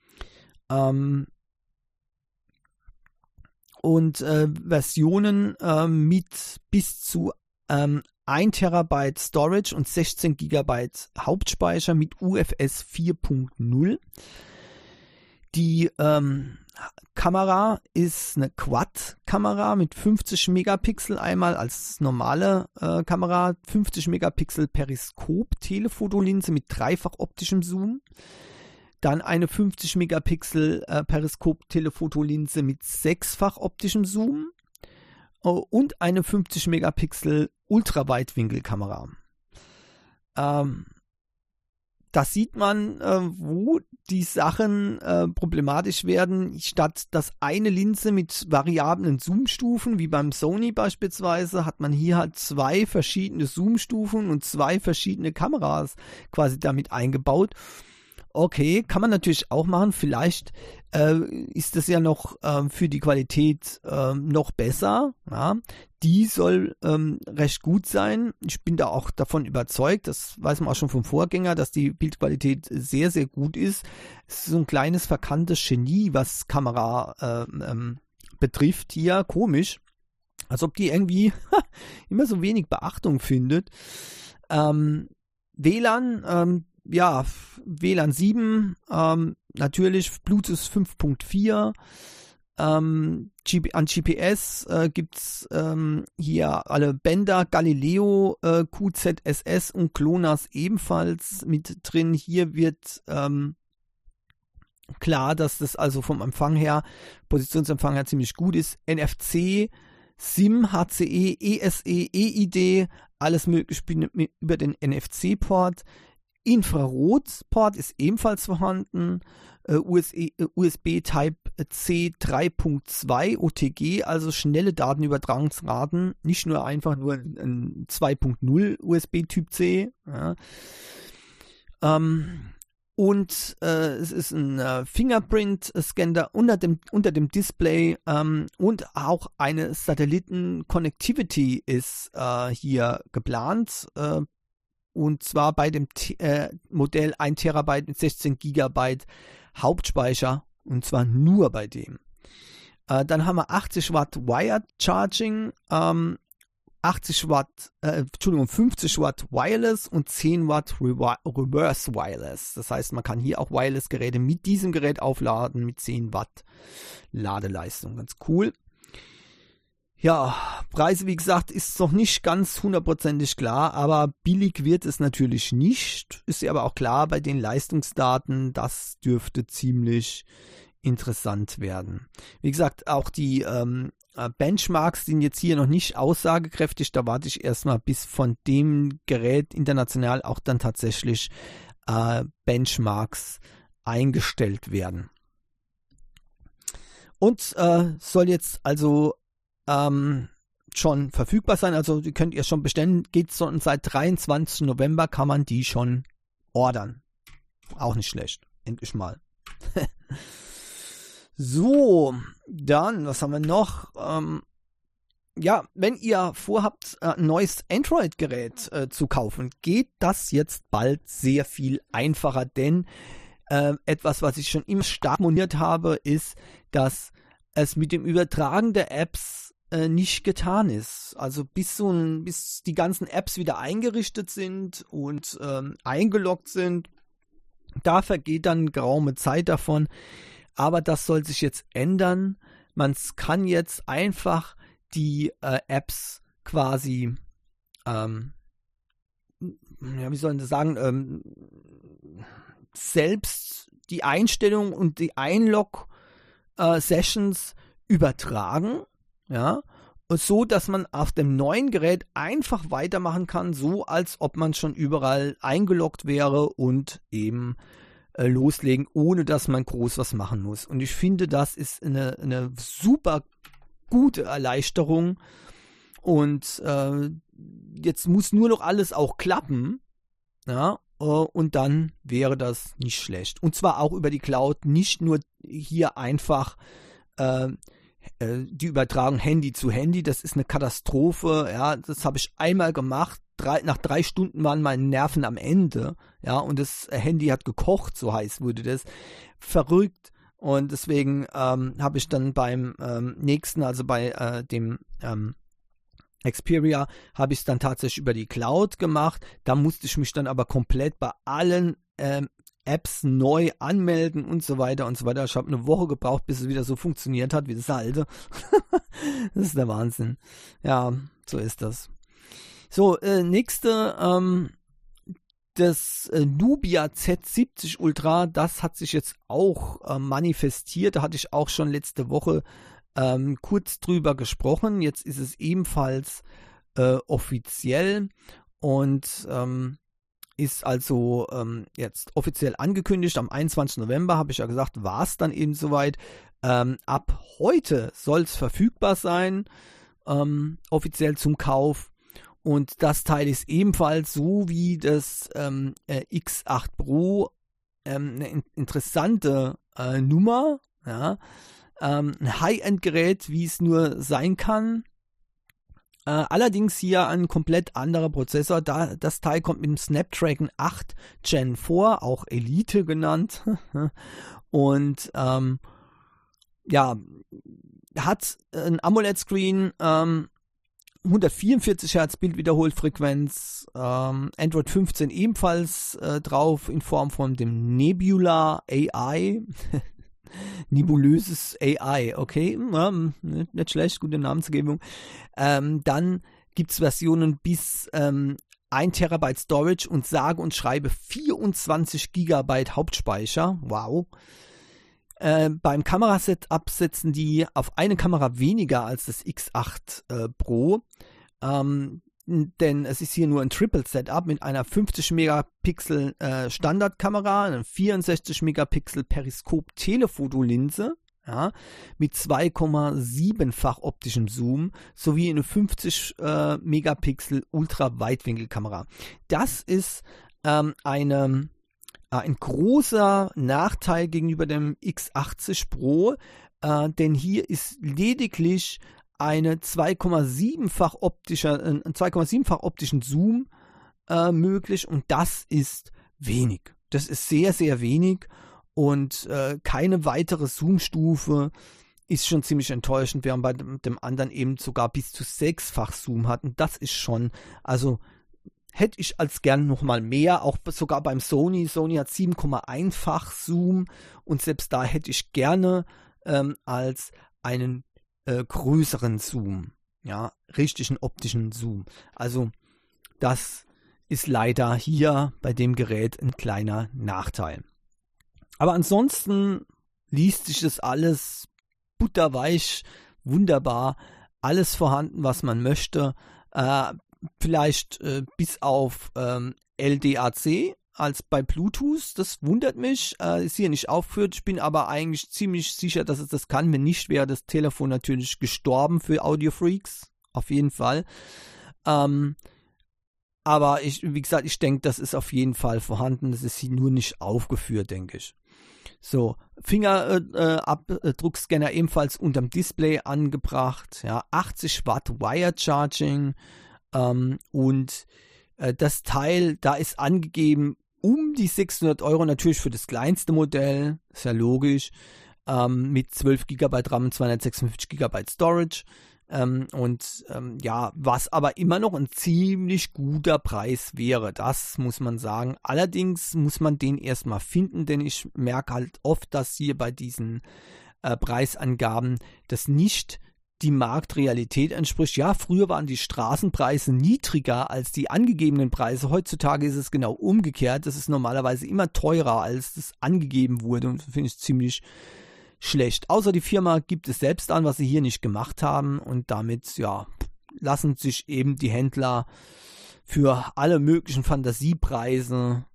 Und Versionen mit bis zu 1 Terabyte Storage und 16 GB Hauptspeicher mit UFS 4.0. Die Kamera ist eine Quad-Kamera mit 50 Megapixel einmal als normale Kamera, 50 Megapixel Periskop-Telefotolinse mit dreifach optischem Zoom. Dann eine 50 Megapixel Periskop-Telefotolinse mit sechsfach optischem Zoom und eine 50 Megapixel Ultraweitwinkelkamera. Da sieht man, wo die Sachen problematisch werden. Statt dass eine Linse mit variablen Zoomstufen, wie beim Sony beispielsweise, hat man hier halt zwei verschiedene Zoomstufen und zwei verschiedene Kameras quasi damit eingebaut. Okay, kann man natürlich auch machen. Vielleicht ist das ja noch für die Qualität noch besser. Ja. Die soll recht gut sein. Ich bin da auch davon überzeugt, das weiß man auch schon vom Vorgänger, dass die Bildqualität sehr, sehr gut ist. Es ist so ein kleines verkanntes Genie, was Kamera betrifft hier. Komisch. Als ob die irgendwie immer so wenig Beachtung findet. WLAN, ja, WLAN 7, natürlich Bluetooth 5.4, an GPS gibt's hier alle Bänder, Galileo, QZSS und GLONASS ebenfalls mit drin. Hier wird klar, dass das also vom Empfang her, Positionsempfang her ziemlich gut ist. NFC, SIM, HCE, ESE, EID, alles möglich über den NFC-Port. Infrarot-Port ist ebenfalls vorhanden, USB Type-C 3.2 OTG, also schnelle Datenübertragungsraten, nicht nur einfach nur ein 2.0 USB Typ C. Ja. Und es ist ein Fingerprint-Scanner unter dem Display und auch eine Satelliten-Connectivity ist hier geplant. Und zwar bei dem Modell 1 Terabyte mit 16 GB Hauptspeicher. Und zwar nur bei dem. Dann haben wir 80 Watt Wired Charging, 50 Watt Wireless und 10 Watt Reverse Wireless. Das heißt, man kann hier auch Wireless-Geräte mit diesem Gerät aufladen mit 10 Watt Ladeleistung. Ganz cool. Ja, Preise, wie gesagt, ist noch nicht ganz hundertprozentig klar, aber billig wird es natürlich nicht. Ist ja aber auch klar bei den Leistungsdaten, das dürfte ziemlich interessant werden. Wie gesagt, auch die Benchmarks sind jetzt hier noch nicht aussagekräftig. Da warte ich erstmal, bis von dem Gerät international auch dann tatsächlich Benchmarks eingestellt werden. Und soll jetzt also schon verfügbar sein. Also die könnt ihr schon bestellen. Geht schon seit 23. November, kann man die schon ordern. Auch nicht schlecht. Endlich mal. So, dann, was haben wir noch? Ja, wenn ihr vorhabt, ein neues Android-Gerät zu kaufen, geht das jetzt bald sehr viel einfacher, denn etwas, was ich schon immer stark moniert habe, ist, dass es mit dem Übertragen der Apps nicht getan ist. Also bis die ganzen Apps wieder eingerichtet sind und eingeloggt sind, da vergeht dann geraume Zeit davon. Aber das soll sich jetzt ändern. Man kann jetzt einfach die Apps quasi, wie sollen Sie sagen, selbst die Einstellungen und die Einlog-Sessions übertragen, ja, so dass man auf dem neuen Gerät einfach weitermachen kann, so als ob man schon überall eingeloggt wäre und eben loslegen, ohne dass man groß was machen muss. Und ich finde, das ist eine super gute Erleichterung. Und jetzt muss nur noch alles auch klappen, ja, und dann wäre das nicht schlecht. Und zwar auch über die Cloud, nicht nur hier einfach die Übertragung Handy zu Handy. Das ist eine Katastrophe. Ja, das habe ich einmal gemacht. Nach 3 Stunden waren meine Nerven am Ende. Ja, und das Handy hat gekocht, so heiß wurde das. Verrückt. Und deswegen habe ich dann beim nächsten, also bei dem Xperia, habe ich es dann tatsächlich über die Cloud gemacht. Da musste ich mich dann aber komplett bei allen Apps neu anmelden und so weiter und so weiter. Ich habe eine Woche gebraucht, bis es wieder so funktioniert hat wie das alte. Das ist der Wahnsinn. Ja, so ist das. So, nächste, das Nubia Z70 Ultra, das hat sich jetzt auch manifestiert. Da hatte ich auch schon letzte Woche kurz drüber gesprochen. Jetzt ist es ebenfalls offiziell und ist also jetzt offiziell angekündigt. Am 21. November, habe ich ja gesagt, war es dann eben soweit. Ab heute soll es verfügbar sein, offiziell zum Kauf. Und das Teil ist ebenfalls so wie das X8 Pro eine interessante Nummer. Ja? Ein High-End-Gerät, wie es nur sein kann. Allerdings hier ein komplett anderer Prozessor. Das Teil kommt mit dem Snapdragon 8 Gen 4, auch Elite genannt. Und ja, hat ein AMOLED-Screen, 144 Hertz Bildwiederholfrequenz, Android 15 ebenfalls drauf in Form von dem Nebula AI. Nebulöses AI, okay, nicht schlecht, gute Namensgebung. Dann gibt es Versionen bis 1 Terabyte Storage und sage und schreibe 24 Gigabyte Hauptspeicher, wow. Beim Kamerasetup setzen die auf eine Kamera weniger als das X8 Pro, denn es ist hier nur ein Triple-Setup mit einer 50 Megapixel Standardkamera, einer 64 Megapixel Periskop-Telefotolinse, ja, mit 2,7-fach optischem Zoom sowie eine 50 Megapixel Ultraweitwinkelkamera. Das ist ein großer Nachteil gegenüber dem X80 Pro, denn hier ist lediglich eine 2,7-fach optischen Zoom möglich und das ist wenig. Das ist sehr, sehr wenig und keine weitere Zoom-Stufe ist schon ziemlich enttäuschend, während bei dem anderen eben sogar bis zu 6-fach Zoom hat und das ist schon, also hätte ich als gern nochmal mehr, auch sogar beim Sony. Sony hat 7,1-fach Zoom und selbst da hätte ich gerne als einen größeren Zoom. ja, richtigen optischen Zoom. Also das ist leider hier bei dem Gerät ein kleiner Nachteil. Aber ansonsten liest sich das alles butterweich, wunderbar, alles vorhanden, was man möchte. Vielleicht bis auf LDAC als bei Bluetooth, das wundert mich, ist hier nicht aufgeführt. Ich bin aber eigentlich ziemlich sicher, dass es das kann. Wenn nicht, wäre das Telefon natürlich gestorben für Audiofreaks, auf jeden Fall. Aber wie gesagt, ich denke, das ist auf jeden Fall vorhanden. Das ist hier nur nicht aufgeführt, denke ich. So, Fingerabdruckscanner ebenfalls unterm Display angebracht. Ja, 80 Watt Wire Charging. Und das Teil, da ist angegeben, um die 600 Euro natürlich für das kleinste Modell, ist ja logisch, mit 12 GB RAM und 256 GB Storage. Was aber immer noch ein ziemlich guter Preis wäre, das muss man sagen. Allerdings muss man den erstmal finden, denn ich merke halt oft, dass hier bei diesen Preisangaben das nicht die Marktrealität entspricht. Ja, früher waren die Straßenpreise niedriger als die angegebenen Preise. Heutzutage ist es genau umgekehrt. Das ist normalerweise immer teurer, als das angegeben wurde, und das finde ich ziemlich schlecht. Außer die Firma gibt es selbst an, was sie hier nicht gemacht haben, und damit, ja, lassen sich eben die Händler für alle möglichen Fantasiepreise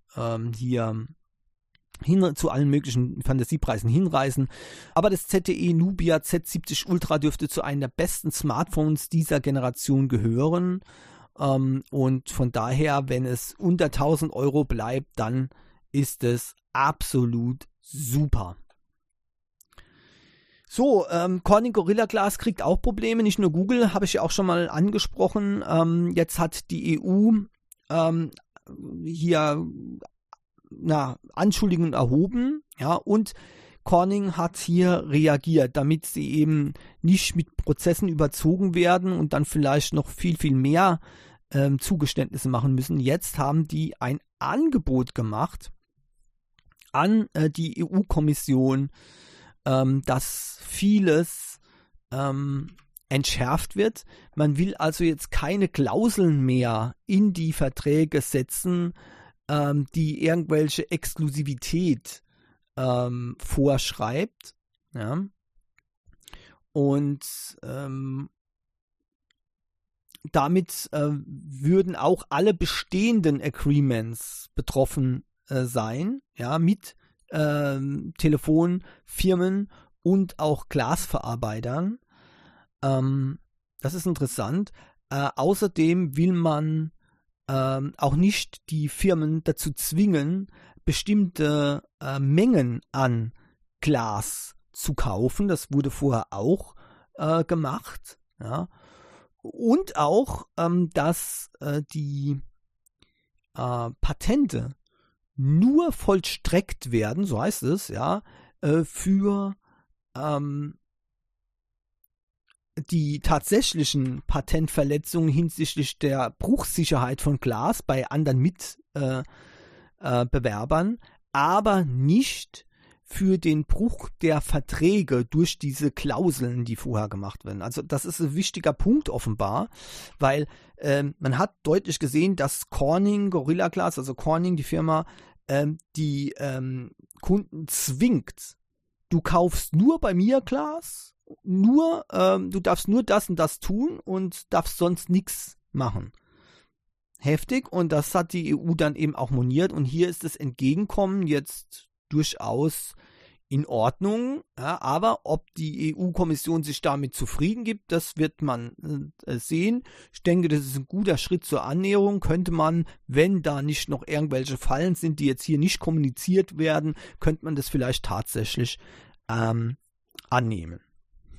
zu allen möglichen Fantasiepreisen hinreißen. Aber das ZTE Nubia Z70 Ultra dürfte zu einem der besten Smartphones dieser Generation gehören. Und von daher, wenn es unter 1000 Euro bleibt, dann ist es absolut super. So, Corning Gorilla Glass kriegt auch Probleme, nicht nur Google, habe ich ja auch schon mal angesprochen. Jetzt hat die EU hier Anschuldigungen erhoben, ja, und Corning hat hier reagiert, damit sie eben nicht mit Prozessen überzogen werden und dann vielleicht noch viel, viel mehr Zugeständnisse machen müssen. Jetzt haben die ein Angebot gemacht an die EU-Kommission, dass vieles entschärft wird. Man will also jetzt keine Klauseln mehr in die Verträge setzen, die irgendwelche Exklusivität vorschreibt. Ja? Und damit würden auch alle bestehenden Agreements betroffen sein, ja, mit Telefonfirmen und auch Glasverarbeitern. Das ist interessant. Außerdem will man auch nicht die Firmen dazu zwingen, bestimmte Mengen an Glas zu kaufen. Das wurde vorher auch gemacht. Ja. Und auch, dass die Patente nur vollstreckt werden, so heißt es, ja, für die tatsächlichen Patentverletzungen hinsichtlich der Bruchsicherheit von Glas bei anderen Mitbewerbern, aber nicht für den Bruch der Verträge durch diese Klauseln, die vorher gemacht werden. Also das ist ein wichtiger Punkt offenbar, weil man hat deutlich gesehen, dass Corning Gorilla Glass, also Corning, die Firma, die Kunden zwingt, du kaufst nur bei mir Glas, du darfst nur das und das tun und darfst sonst nichts machen. Heftig, und das hat die EU dann eben auch moniert, und hier ist das Entgegenkommen jetzt durchaus in Ordnung, ja, aber ob die EU-Kommission sich damit zufrieden gibt, das wird man sehen. Ich denke, das ist ein guter Schritt zur Annäherung. Könnte man, wenn da nicht noch irgendwelche Fallen sind, die jetzt hier nicht kommuniziert werden, könnte man das vielleicht tatsächlich annehmen.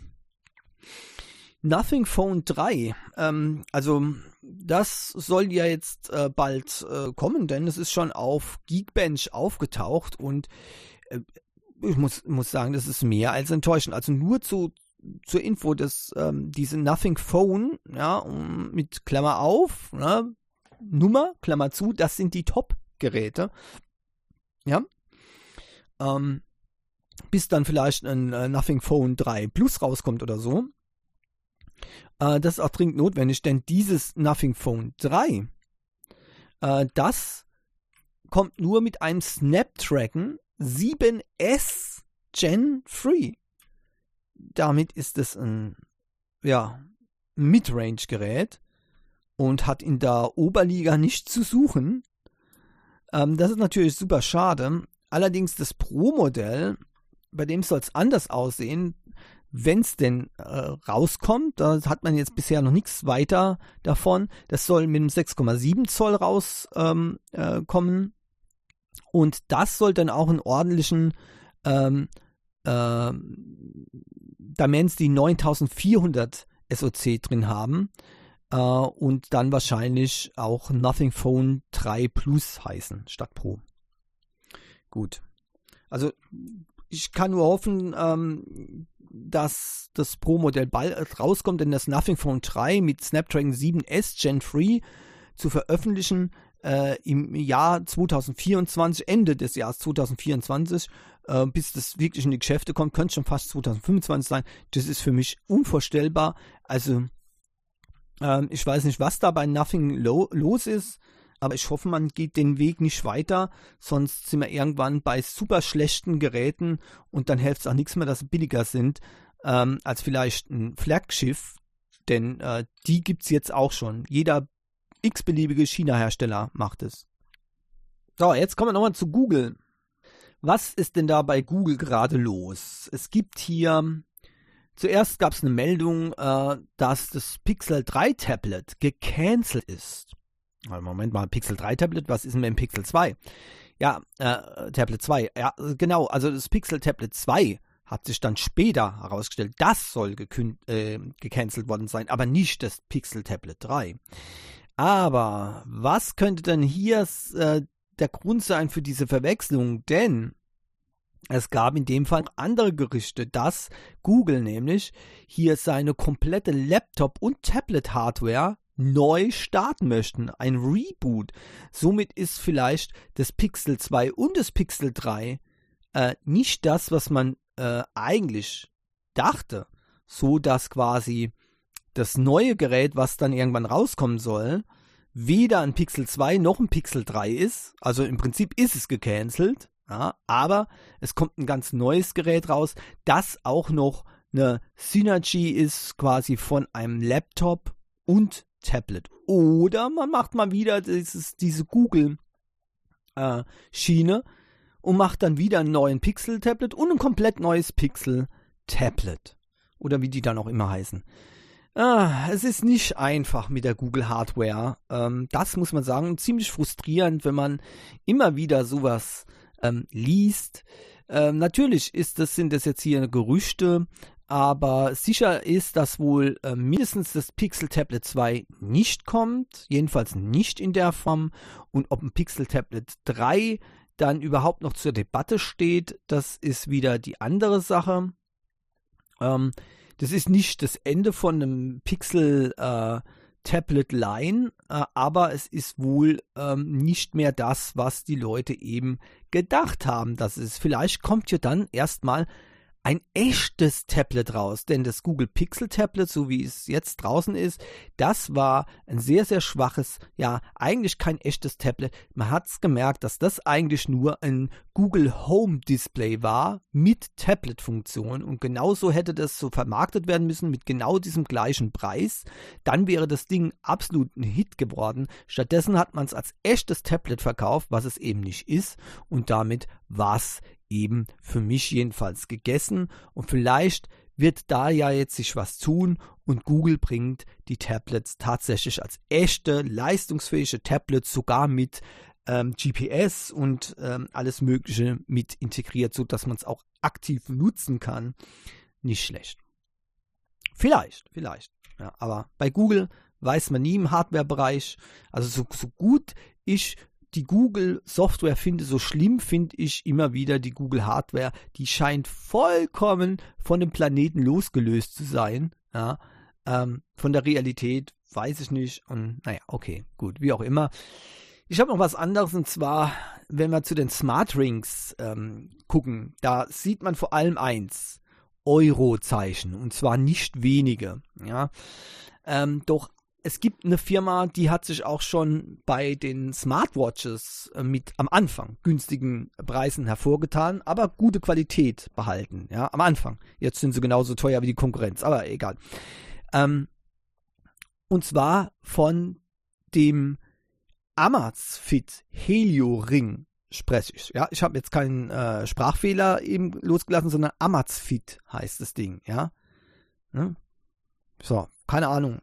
Nothing Phone 3, also das soll ja jetzt bald kommen, denn es ist schon auf Geekbench aufgetaucht, und ich muss sagen, das ist mehr als enttäuschend. Also nur zur Info, dass diese Nothing Phone, ja, mit Klammer auf, ne, Nummer, Klammer zu, das sind die Top-Geräte. Ja. Bis dann vielleicht ein Nothing Phone 3 Plus rauskommt oder so. Das ist auch dringend notwendig, denn dieses Nothing Phone 3, das kommt nur mit einem Snapdragon 7S Gen 3. Damit ist es ein Midrange-Gerät und hat in der Oberliga nichts zu suchen. Das ist natürlich super schade. Allerdings das Pro-Modell, bei dem soll es anders aussehen, wenn es denn rauskommt. Da hat man jetzt bisher noch nichts weiter davon. Das soll mit einem 6,7 Zoll rauskommen. Und das soll dann auch einen ordentlichen Dimensity 9400 SoC drin haben. Und dann wahrscheinlich auch Nothing Phone 3 Plus heißen statt Pro. Gut. Also ich kann nur hoffen, dass das Pro-Modell bald rauskommt, denn das Nothing Phone 3 mit Snapdragon 7S Gen 3 zu veröffentlichen im Jahr 2024, Ende des Jahres 2024, bis das wirklich in die Geschäfte kommt, könnte schon fast 2025 sein. Das ist für mich unvorstellbar. Also ich weiß nicht, was da bei Nothing los ist, aber ich hoffe, man geht den Weg nicht weiter, sonst sind wir irgendwann bei super schlechten Geräten und dann hilft es auch nichts mehr, dass sie billiger sind als vielleicht ein Flaggschiff, denn die gibt es jetzt auch schon. Jeder x-beliebige China-Hersteller macht es. So, jetzt kommen wir nochmal zu Google. Was ist denn da bei Google gerade los? Es gibt hier, zuerst gab es eine Meldung, dass das Pixel 3 Tablet gecancelt ist. Moment mal, Pixel 3 Tablet, was ist denn mit dem Pixel 2? Ja, Tablet 2, ja, genau, also das Pixel Tablet 2 hat sich dann später herausgestellt, das soll gecancelt worden sein, aber nicht das Pixel Tablet 3. Aber was könnte denn hier der Grund sein für diese Verwechslung? Denn es gab in dem Fall andere Gerüchte, dass Google nämlich hier seine komplette Laptop- und Tablet-Hardware neu starten möchten. Ein Reboot. Somit ist vielleicht das Pixel 2 und das Pixel 3 nicht das, was man eigentlich dachte. So dass quasi das neue Gerät, was dann irgendwann rauskommen soll, weder ein Pixel 2 noch ein Pixel 3 ist. Also im Prinzip ist es gecancelt. Ja, aber es kommt ein ganz neues Gerät raus, das auch noch eine Synergy ist, quasi von einem Laptop und Tablet. Oder man macht mal wieder diese Google-Schiene und macht dann wieder einen neuen Pixel-Tablet und ein komplett neues Pixel-Tablet. Oder wie die dann auch immer heißen. Es ist nicht einfach mit der Google-Hardware. Das muss man sagen, ziemlich frustrierend, wenn man immer wieder sowas liest. Natürlich sind das jetzt hier Gerüchte, aber sicher ist, dass wohl mindestens das Pixel Tablet 2 nicht kommt, jedenfalls nicht in der Form. Und ob ein Pixel Tablet 3 dann überhaupt noch zur Debatte steht, das ist wieder die andere Sache. Das ist nicht das Ende von einem Pixel Tablet Line, aber es ist wohl nicht mehr das, was die Leute eben gedacht haben, dass es vielleicht kommt ja dann erstmal ein echtes Tablet raus, denn das Google Pixel Tablet, so wie es jetzt draußen ist, das war ein sehr, sehr schwaches, ja, eigentlich kein echtes Tablet. Man hat es gemerkt, dass das eigentlich nur ein Google Home Display war mit Tablet-Funktion und genauso hätte das so vermarktet werden müssen mit genau diesem gleichen Preis. Dann wäre das Ding absolut ein Hit geworden. Stattdessen hat man es als echtes Tablet verkauft, was es eben nicht ist und damit war es eben für mich jedenfalls gegessen und vielleicht wird da ja jetzt sich was tun und Google bringt die Tablets tatsächlich als echte, leistungsfähige Tablets sogar mit GPS und alles Mögliche mit integriert, sodass man es auch aktiv nutzen kann. Nicht schlecht. Vielleicht. Ja, aber bei Google weiß man nie im Hardware-Bereich, also so gut ich die Google-Software finde, so schlimm finde ich immer wieder die Google-Hardware. Die scheint vollkommen von dem Planeten losgelöst zu sein. Ja, von der Realität weiß ich nicht. Und naja, okay, gut, wie auch immer. Ich habe noch was anderes und zwar, wenn wir zu den Smart Rings gucken, da sieht man vor allem eins. Eurozeichen, und zwar nicht wenige. Ja. Doch es gibt eine Firma, die hat sich auch schon bei den Smartwatches mit am Anfang günstigen Preisen hervorgetan, aber gute Qualität behalten. Ja, am Anfang. Jetzt sind sie genauso teuer wie die Konkurrenz, aber egal. Und zwar von dem Amazfit Helio Ring spreche ich. Ja, ich habe jetzt keinen Sprachfehler eben losgelassen, sondern Amazfit heißt das Ding. Ja, so, keine Ahnung.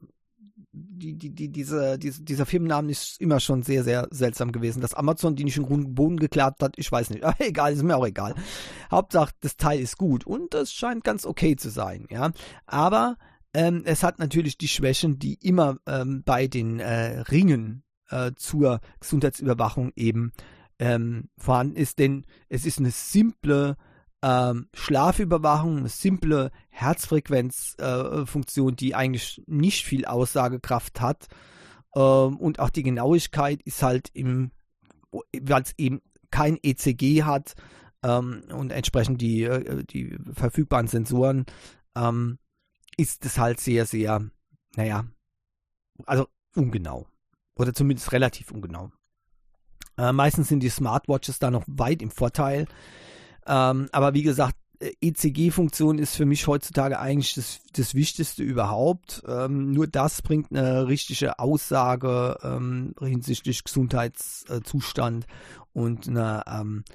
Dieser Firmennamen ist immer schon sehr, sehr seltsam gewesen. Dass Amazon die nicht in den Boden geklappt hat, ich weiß nicht. Aber egal, ist mir auch egal. Hauptsache, das Teil ist gut und es scheint ganz okay zu sein. Ja, aber es hat natürlich die Schwächen, die immer bei den Ringen zur Gesundheitsüberwachung eben vorhanden ist, denn es ist eine simple Schlafüberwachung, eine simple Herzfrequenzfunktion, die eigentlich nicht viel Aussagekraft hat, und auch die Genauigkeit ist halt weil es eben kein ECG hat und entsprechend die verfügbaren Sensoren, ist es halt sehr, sehr, also ungenau oder zumindest relativ ungenau. Meistens sind die Smartwatches da noch weit im Vorteil. Aber wie gesagt, ECG-Funktion ist für mich heutzutage eigentlich das Wichtigste überhaupt. Nur das bringt eine richtige Aussage hinsichtlich Gesundheitszustand und eine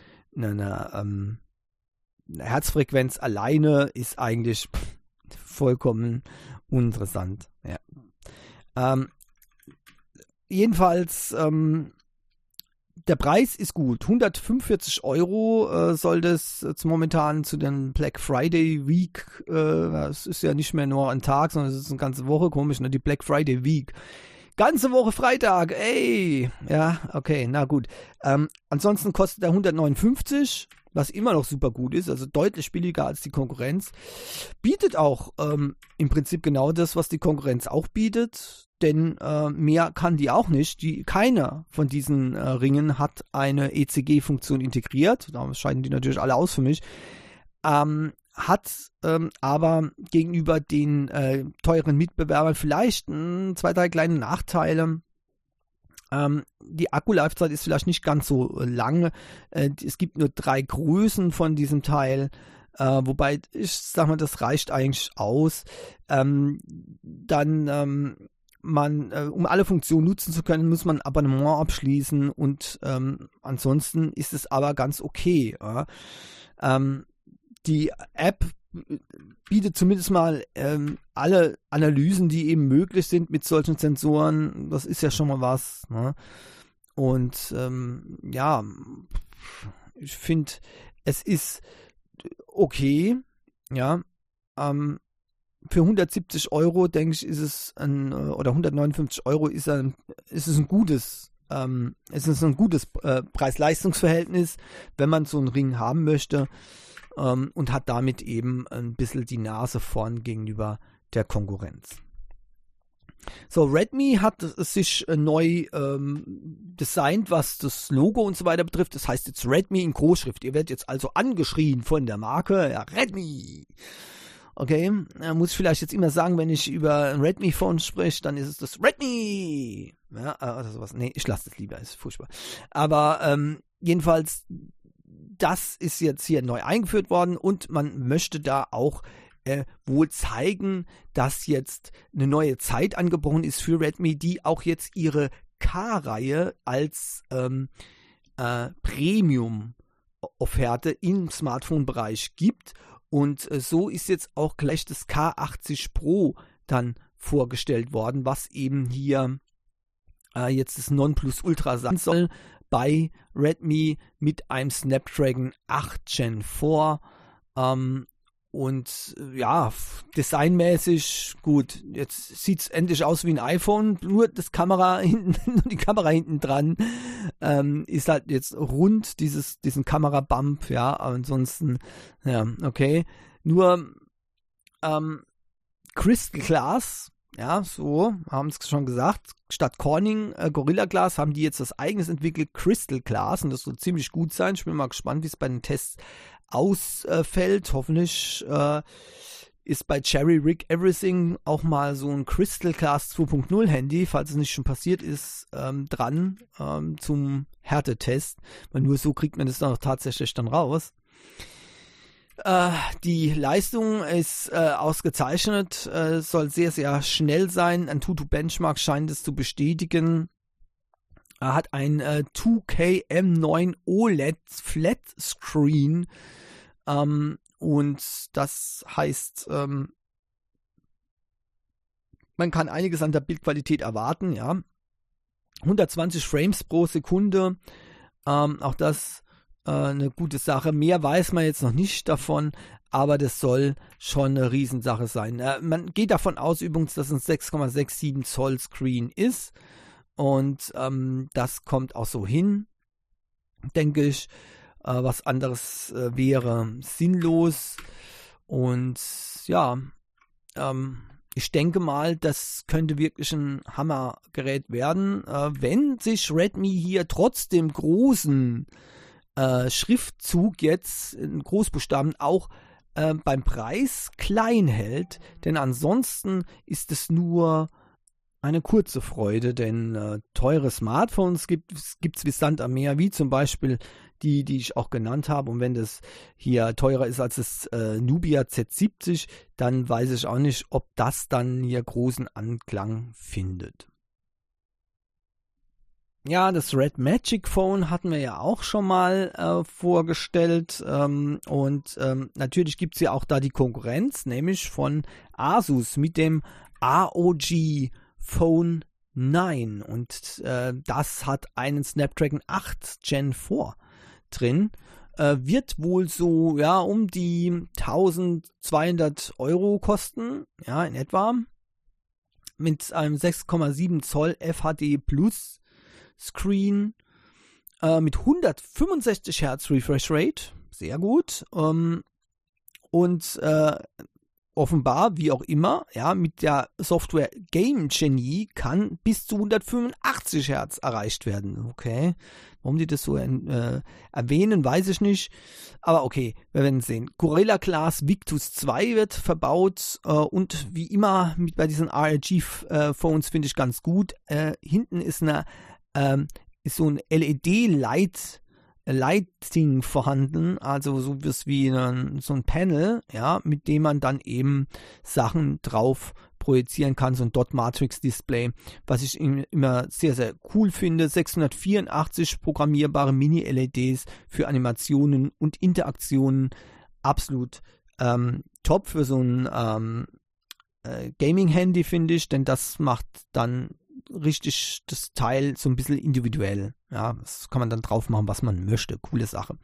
Herzfrequenz alleine ist eigentlich vollkommen uninteressant. Ja. Jedenfalls der Preis ist gut. 145 € soll das jetzt momentan zu den Black Friday Week, das ist ja nicht mehr nur ein Tag, sondern es ist eine ganze Woche, komisch, ne? Die Black Friday Week. Ganze Woche Freitag, ey! Ja, okay, na gut. Ansonsten kostet er 159, was immer noch super gut ist, also deutlich billiger als die Konkurrenz. Bietet auch im Prinzip genau das, was die Konkurrenz auch bietet. Denn mehr kann die auch nicht. Keiner von diesen Ringen hat eine ECG-Funktion integriert. Da scheiden die natürlich alle aus für mich. Hat aber gegenüber den teuren Mitbewerbern vielleicht 2, 3 kleine Nachteile. Die Akku-Laufzeit ist vielleicht nicht ganz so lang. Es gibt nur 3 Größen von diesem Teil. Wobei ich sag mal, das reicht eigentlich aus. Um alle Funktionen nutzen zu können, muss man ein Abonnement abschließen und ansonsten ist es aber ganz okay. Ja. Die App bietet zumindest mal alle Analysen, die eben möglich sind mit solchen Sensoren. Das ist ja schon mal was. Ne? Und ich finde, es ist okay. Ja. Für 170 € denke ich, ist es oder 159 € ist es ein gutes Preis-Leistungs-Verhältnis, wenn man so einen Ring haben möchte, und hat damit eben ein bisschen die Nase vorn gegenüber der Konkurrenz. So, Redmi hat sich neu designt, was das Logo und so weiter betrifft. Das heißt jetzt Redmi in Großschrift. Ihr werdet jetzt also angeschrien von der Marke, ja, Redmi. Okay, muss ich vielleicht jetzt immer sagen, wenn ich über ein Redmi-Phone spreche, dann ist es das Redmi. Ja, oder sowas. Nee, ich lasse das lieber, ist furchtbar. Aber jedenfalls, das ist jetzt hier neu eingeführt worden und man möchte da auch wohl zeigen, dass jetzt eine neue Zeit angebrochen ist für Redmi, die auch jetzt ihre K-Reihe als Premium-Offerte im Smartphone-Bereich gibt. Und so ist jetzt auch gleich das K80 Pro dann vorgestellt worden, was eben hier jetzt das Nonplusultra sein soll bei Redmi mit einem Snapdragon 8 Gen 4. Und ja, designmäßig gut, jetzt sieht es endlich aus wie ein iPhone, nur die Kamera hinten dran ist halt jetzt rund, diesen Kamerabump, ja, ansonsten, ja, okay, nur Crystal Glass, ja, so, haben es schon gesagt, statt Corning Gorilla Glass haben die jetzt das eigenes entwickelt, Crystal Glass, und das soll ziemlich gut sein. Ich bin mal gespannt, wie es bei den Tests ausfällt. Hoffentlich ist bei Cherry Rig Everything auch mal so ein Crystal Cast 2.0 Handy, falls es nicht schon passiert ist, dran zum Härtetest. Weil nur so kriegt man das dann auch tatsächlich dann raus. Die Leistung ist ausgezeichnet, soll sehr, sehr schnell sein. Antutu Benchmark scheint es zu bestätigen. Er hat ein 2K M9 OLED Flat Screen und das heißt, man kann einiges an der Bildqualität erwarten, ja. 120 Frames pro Sekunde, auch das eine gute Sache. Mehr weiß man jetzt noch nicht davon, aber das soll schon eine Riesensache sein. Man geht davon aus übrigens, dass es ein 6,67 Zoll Screen ist und das kommt auch so hin, denke ich. Was anderes wäre sinnlos und ja, ich denke mal, das könnte wirklich ein Hammergerät werden, wenn sich Redmi hier trotz dem großen Schriftzug jetzt in Großbuchstaben auch beim Preis klein hält, denn ansonsten ist es nur eine kurze Freude, denn teure Smartphones gibt's wie Sand am Meer, wie zum Beispiel die ich auch genannt habe, und wenn das hier teurer ist als das Nubia Z70, dann weiß ich auch nicht, ob das dann hier großen Anklang findet. Ja, das Red Magic Phone hatten wir ja auch schon mal vorgestellt und natürlich gibt es ja auch da die Konkurrenz, nämlich von Asus mit dem ROG Phone 9 und das hat einen Snapdragon 8 Gen 4 drin, wird wohl so ja um die 1200 € kosten, ja in etwa, mit einem 6,7 Zoll FHD Plus Screen mit 165 Hertz Refresh Rate, sehr gut, und offenbar, wie auch immer, ja, mit der Software Game Genie kann bis zu 185 Hertz erreicht werden. Okay, warum die das so erwähnen, weiß ich nicht. Aber okay, wir werden sehen. Gorilla Glass Victus 2 wird verbaut und wie immer bei diesen ROG-Phones finde ich ganz gut. Hinten ist ist so ein LED-Lighting vorhanden, also so wie so ein Panel, ja, mit dem man dann eben Sachen drauf projizieren kann, so ein Dot-Matrix-Display, was ich immer sehr, sehr cool finde. 684 programmierbare Mini-LEDs für Animationen und Interaktionen, absolut top für so ein Gaming-Handy, finde ich, denn das macht dann richtig das Teil so ein bisschen individuell. Ja, das kann man dann drauf machen, was man möchte. Coole Sache.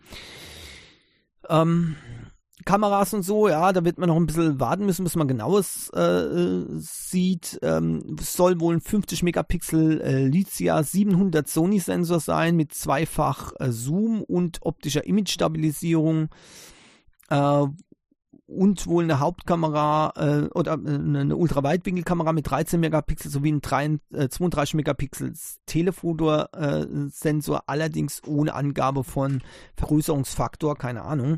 Kameras und so, ja, da wird man noch ein bisschen warten müssen, bis man genaues sieht. Soll wohl ein 50 Megapixel Licia 700 Sony Sensor sein mit zweifach Zoom und optischer Image-Stabilisierung. Und wohl eine Hauptkamera oder eine Ultraweitwinkelkamera mit 13 Megapixel sowie ein 32 Megapixel Telephoto-Sensor, allerdings ohne Angabe von Vergrößerungsfaktor, keine Ahnung.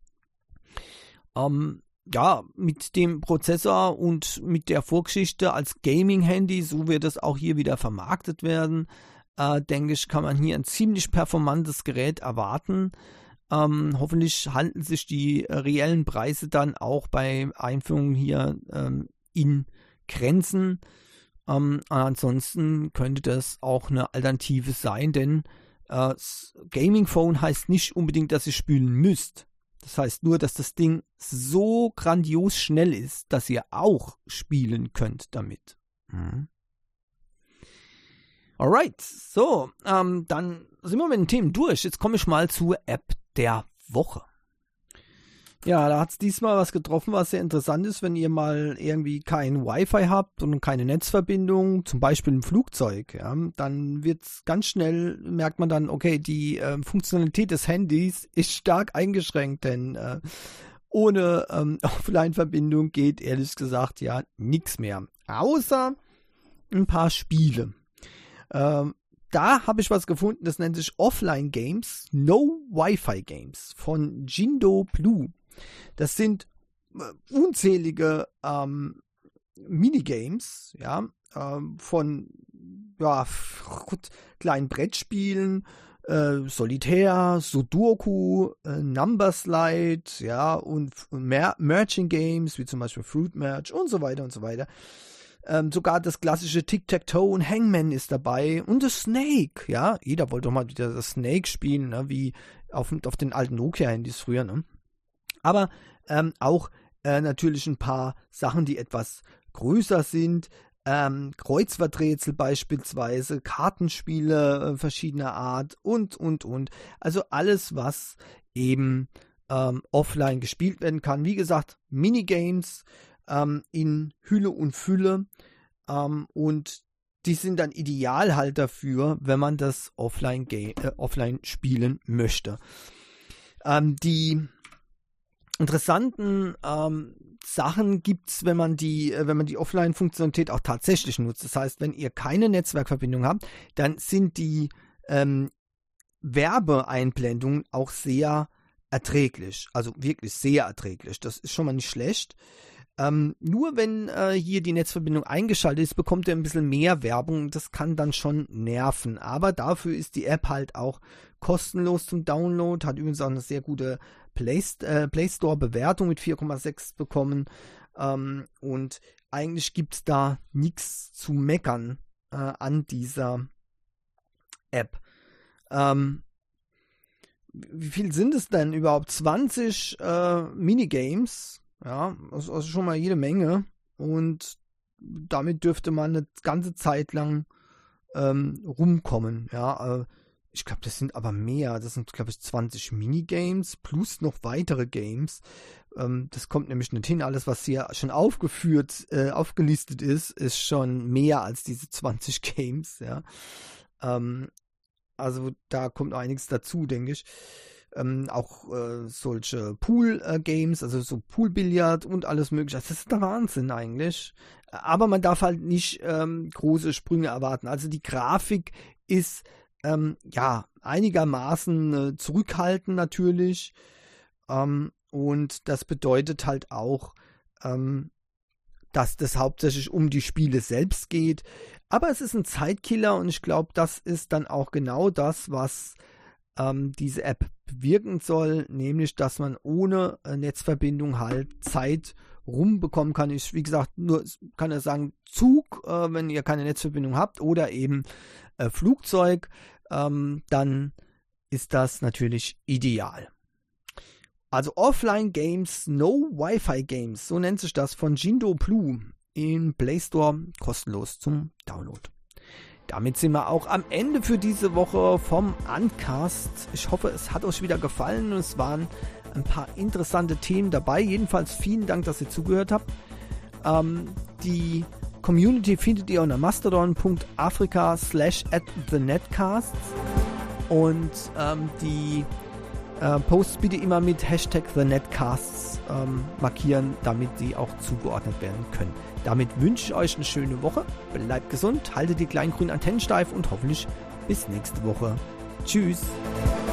Ja, mit dem Prozessor und mit der Vorgeschichte als Gaming-Handy, so wird es auch hier wieder vermarktet werden, denke ich, kann man hier ein ziemlich performantes Gerät erwarten. Hoffentlich halten sich die reellen Preise dann auch bei Einführung hier in Grenzen. Ansonsten könnte das auch eine Alternative sein, denn Gaming Phone heißt nicht unbedingt, dass ihr spülen müsst. Das heißt nur, dass das Ding so grandios schnell ist, dass ihr auch spielen könnt damit. Alright, so, dann sind wir mit den Themen durch. Jetzt komme ich mal zur App der Woche. Ja, da hat es diesmal was getroffen, was sehr interessant ist, wenn ihr mal irgendwie kein Wi-Fi habt und keine Netzverbindung, zum Beispiel im Flugzeug, ja, dann wird's ganz schnell, merkt man dann, okay, die Funktionalität des Handys ist stark eingeschränkt, denn ohne Offline-Verbindung geht ehrlich gesagt ja nichts mehr, außer ein paar Spiele. da habe ich was gefunden, das nennt sich Offline Games, No Wi-Fi Games von Jindo Blue. Das sind unzählige Minigames, ja, von kleinen Brettspielen, Solitär, Sudoku, Number Slide, ja, und Merging Games, wie zum Beispiel Fruit Merge und so weiter und so weiter. Sogar das klassische Tic-Tac-Toe und Hangman ist dabei und das Snake, ja. Jeder wollte doch mal wieder das Snake spielen, ne, wie auf den alten Nokia-Handys früher, ne. Aber auch natürlich ein paar Sachen, die etwas größer sind. Kreuzworträtsel beispielsweise, Kartenspiele verschiedener Art und. Also alles, was eben offline gespielt werden kann. Wie gesagt, Minigames in Hülle und Fülle und die sind dann ideal halt dafür, wenn man das offline spielen möchte. Die interessanten Sachen gibt's, wenn man die Offline-Funktionalität auch tatsächlich nutzt. Das heißt, wenn ihr keine Netzwerkverbindung habt, dann sind die Werbeeinblendungen auch sehr erträglich. Also wirklich sehr erträglich. Das ist schon mal nicht schlecht. Nur wenn hier die Netzverbindung eingeschaltet ist, bekommt ihr ein bisschen mehr Werbung. Das kann dann schon nerven. Aber dafür ist die App halt auch kostenlos zum Download. Hat übrigens auch eine sehr gute Play Store Bewertung mit 4,6 bekommen. Und eigentlich gibt es da nichts zu meckern an dieser App. Wie viel sind es denn überhaupt? 20 Minigames. Ja, also schon mal jede Menge. Und damit dürfte man eine ganze Zeit lang rumkommen. Ja, ich glaube, das sind aber mehr. Das sind, glaube ich, 20 Minigames plus noch weitere Games. Das kommt nämlich nicht hin. Alles, was hier schon aufgelistet ist schon mehr als diese 20 Games. Ja. Also da kommt noch einiges dazu, denke ich. Auch solche Pool-Games, also so Poolbillard und alles mögliche. Das ist der Wahnsinn eigentlich. Aber man darf halt nicht große Sprünge erwarten. Also die Grafik ist einigermaßen zurückhaltend natürlich. Und das bedeutet halt auch, dass das hauptsächlich um die Spiele selbst geht. Aber es ist ein Zeitkiller und ich glaube, das ist dann auch genau das, was diese App bewirken soll, nämlich, dass man ohne Netzverbindung halt Zeit rumbekommen kann. Wie gesagt, nur kann er sagen, Zug, wenn ihr keine Netzverbindung habt, oder eben Flugzeug, dann ist das natürlich ideal. Also Offline Games, No Wi-Fi Games, so nennt sich das, von Jindo Blue im Play Store, kostenlos zum Download. Damit sind wir auch am Ende für diese Woche vom Uncast. Ich hoffe, es hat euch wieder gefallen und es waren ein paar interessante Themen dabei. Jedenfalls vielen Dank, dass ihr zugehört habt. Die Community findet ihr unter mastodon.africa/@thenetcasts und die Posts bitte immer mit Hashtag #TheNetcasts markieren, damit die auch zugeordnet werden können. Damit wünsche ich euch eine schöne Woche. Bleibt gesund, haltet die kleinen grünen Antennen steif und hoffentlich bis nächste Woche. Tschüss.